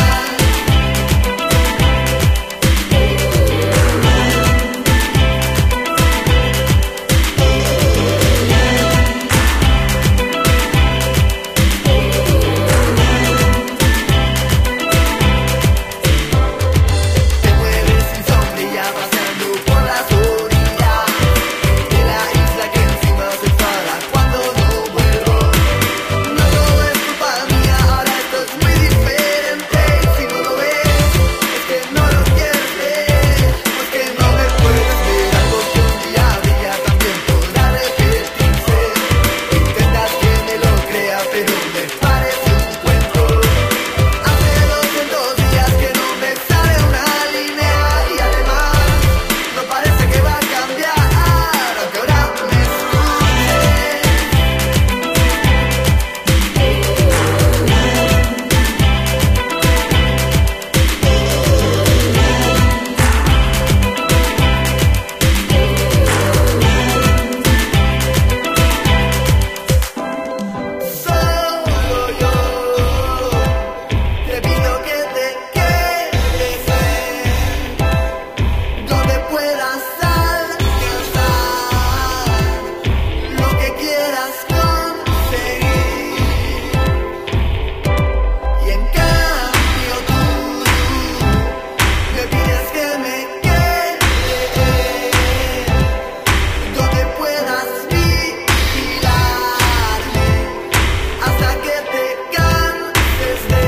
Te mueves sin sombrilla paseando por las orillas de la isla que encima se enfada cuando no vuelvo. No todo es culpa mía, ahora esto es muy diferente. Y si no lo ves, es que no lo quieres ver, pues que no me puedes ver. Algo que un día brilla también podrá repetirse. Intentas que me lo crea, pero me parece un cuento. Hace 200 días que no me sale una línea y además no parece que va a cambiar, aunque ahora me escuches. Solo yo te pido que te quedes donde puedas alcanzar lo que quieras conseguir. Y en cambio tú me pides que me quede donde puedas vigilarme hasta que te canses de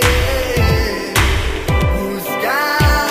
buscar.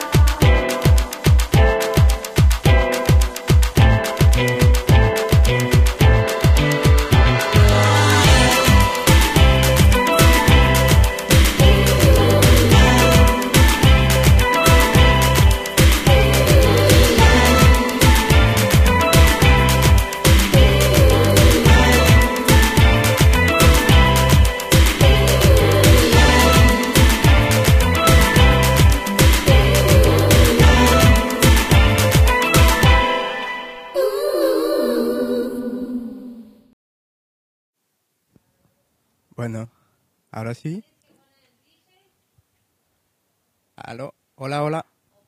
Bueno, ahora sí. Aló, hola, hola.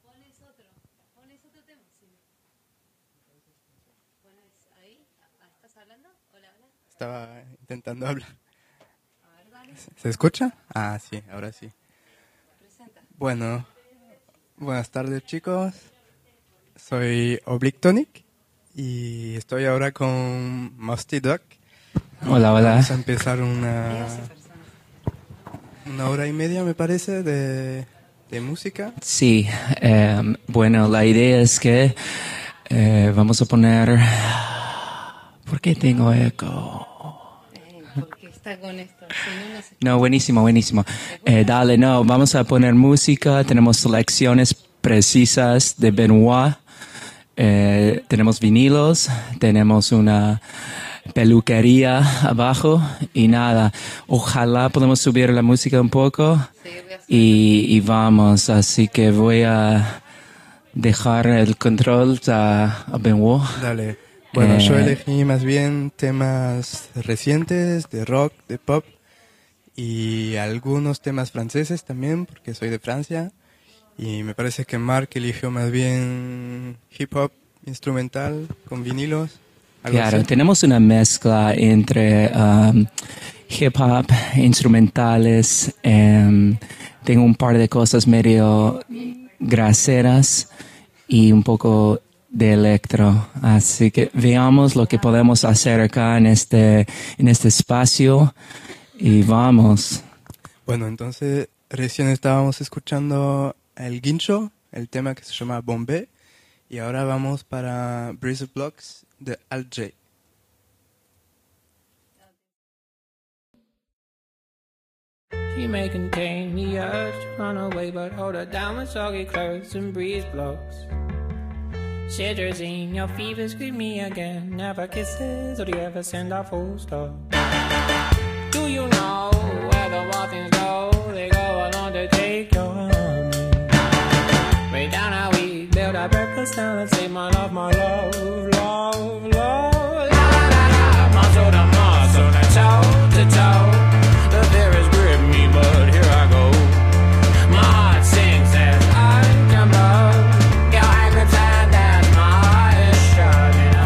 Estaba intentando hablar. ¿Se escucha? Ah, sí, ahora sí. Bueno, buenas tardes chicos. Soy Oblique Tonic y estoy ahora con Musty Duck. Hola, hola. Vamos a empezar una hora y media, me parece, de música. Sí, bueno, la idea es que vamos a poner... ¿Por qué tengo eco? Porque está con esto. Si no, no se... No, buenísimo, buenísimo. Dale, no, vamos a poner música. Tenemos selecciones precisas de Benoit. Tenemos vinilos. Tenemos una peluquería abajo. Y nada, ojalá podamos subir la música un poco. Y vamos, así que voy a dejar el control a Benoit. Dale. Bueno, yo Eh. elegí más bien temas recientes, de rock, de pop, y algunos temas franceses también, porque soy de Francia. Y me parece que Mark eligió más bien hip hop instrumental con vinilos. algo Claro, así. tenemos una mezcla entre hip hop, instrumentales, tengo un par de cosas medio graseras y un poco de electro. Así que veamos lo que podemos hacer acá en este espacio y vamos. Bueno, entonces recién estábamos escuchando el Guincho, el tema que se llama Bombay, y ahora vamos para Breeze Blocks de Alt J. She may contain the urge to run away, but hold her down with soggy clothes and breeze blocks. Cetirizine, your fever, scream me again. Never kisses, or do you ever send a full stop? Do you know where the wild things go? They go along to take your honey. Way down how we build our breakfast down and say, my love, love, love. La, la, la, muscle to muscle, toe to toe. The fear has gripped me, but here I go. My heart sings as I jump up. Girl, hang the time that my heart is shutting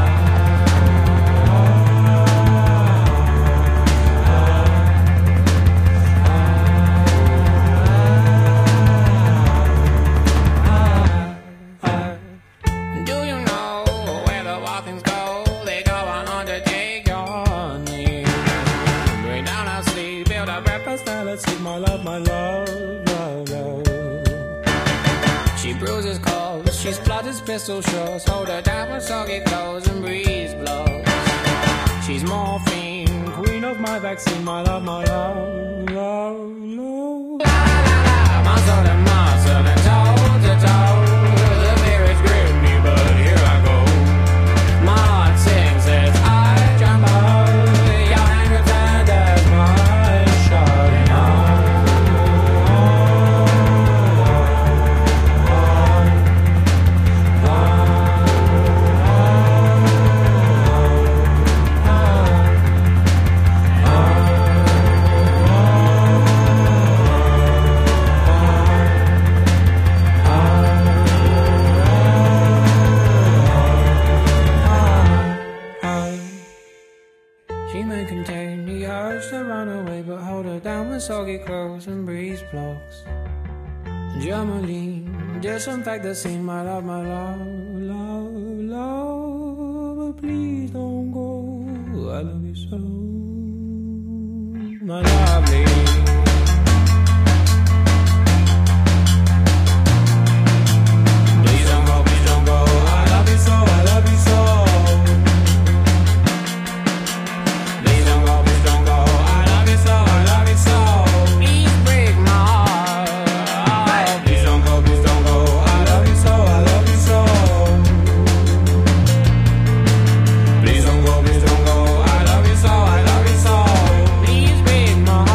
up. Do you know where the wild things go? They go on to take your honey. Bring down our sleep, build our breakfast, now let's sleep, my love, love, love. She bruises calls, she splutters pistol shots. Hold her down with soggy clothes and breeze blows. She's morphine, queen of my vaccine, my love, love, love. La la la, muscle to muscle and toe to toe. The fear has gripped me, but here I go. My heart sings as I jump up. Your anger turned as my eyes shutting She may contain the urge to run away, but hold her down with soggy clothes and breeze blocks. Germaline, disinfect the scene, my love, love, love. But please don't go, I love you so, my lovely. Please don't go, please don't go. I love you so, I love you so. Please don't go, please don't go. I love you so, I love you so. Please break my heart. Please don't go, please don't go. I love you so, I love you so. Please don't go, please don't go. I love you so, I love you so. Please break my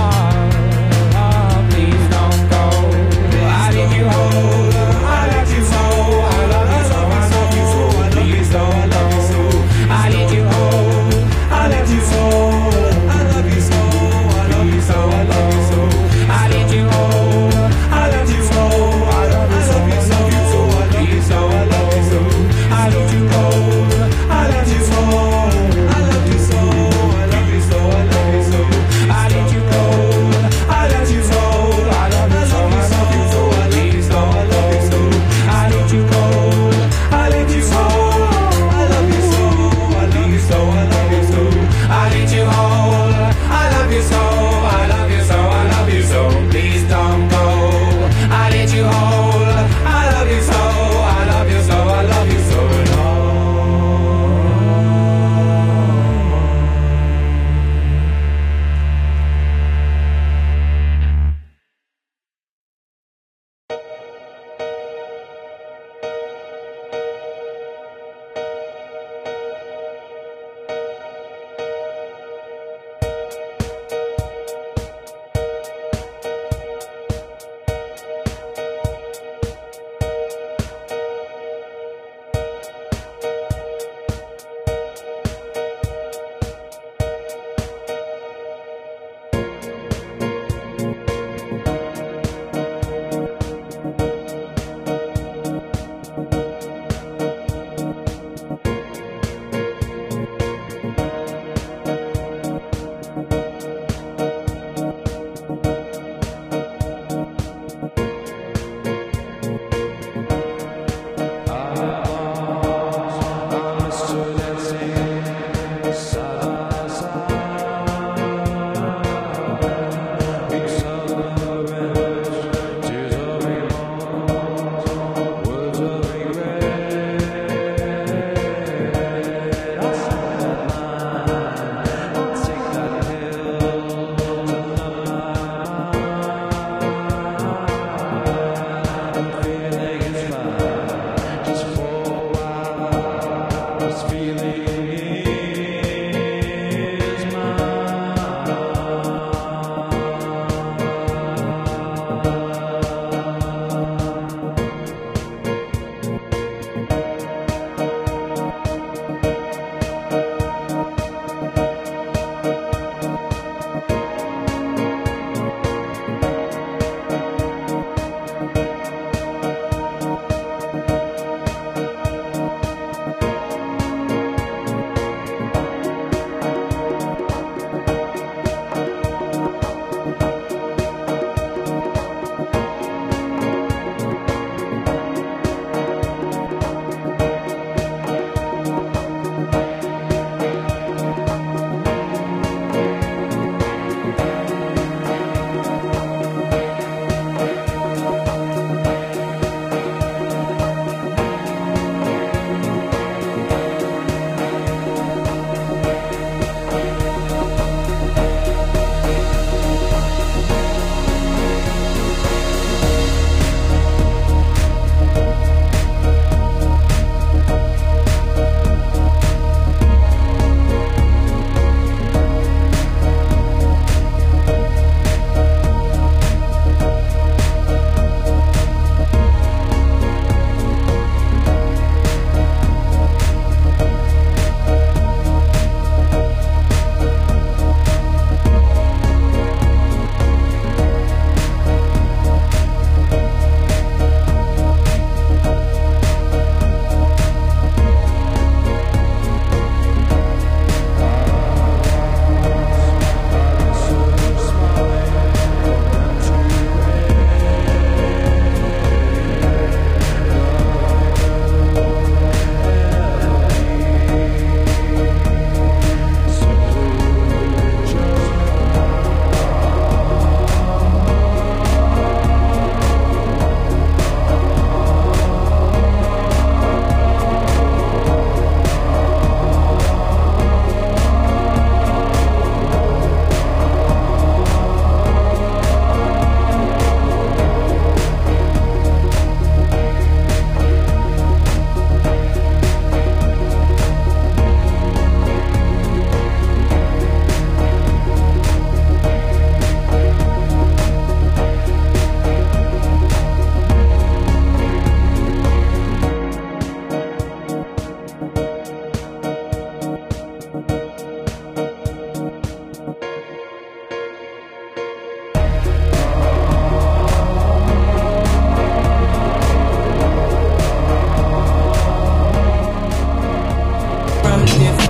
different.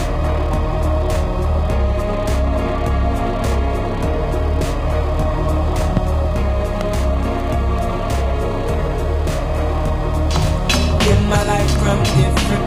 Live my life from different.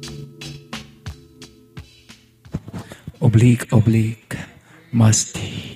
Oblique, oblique, musty.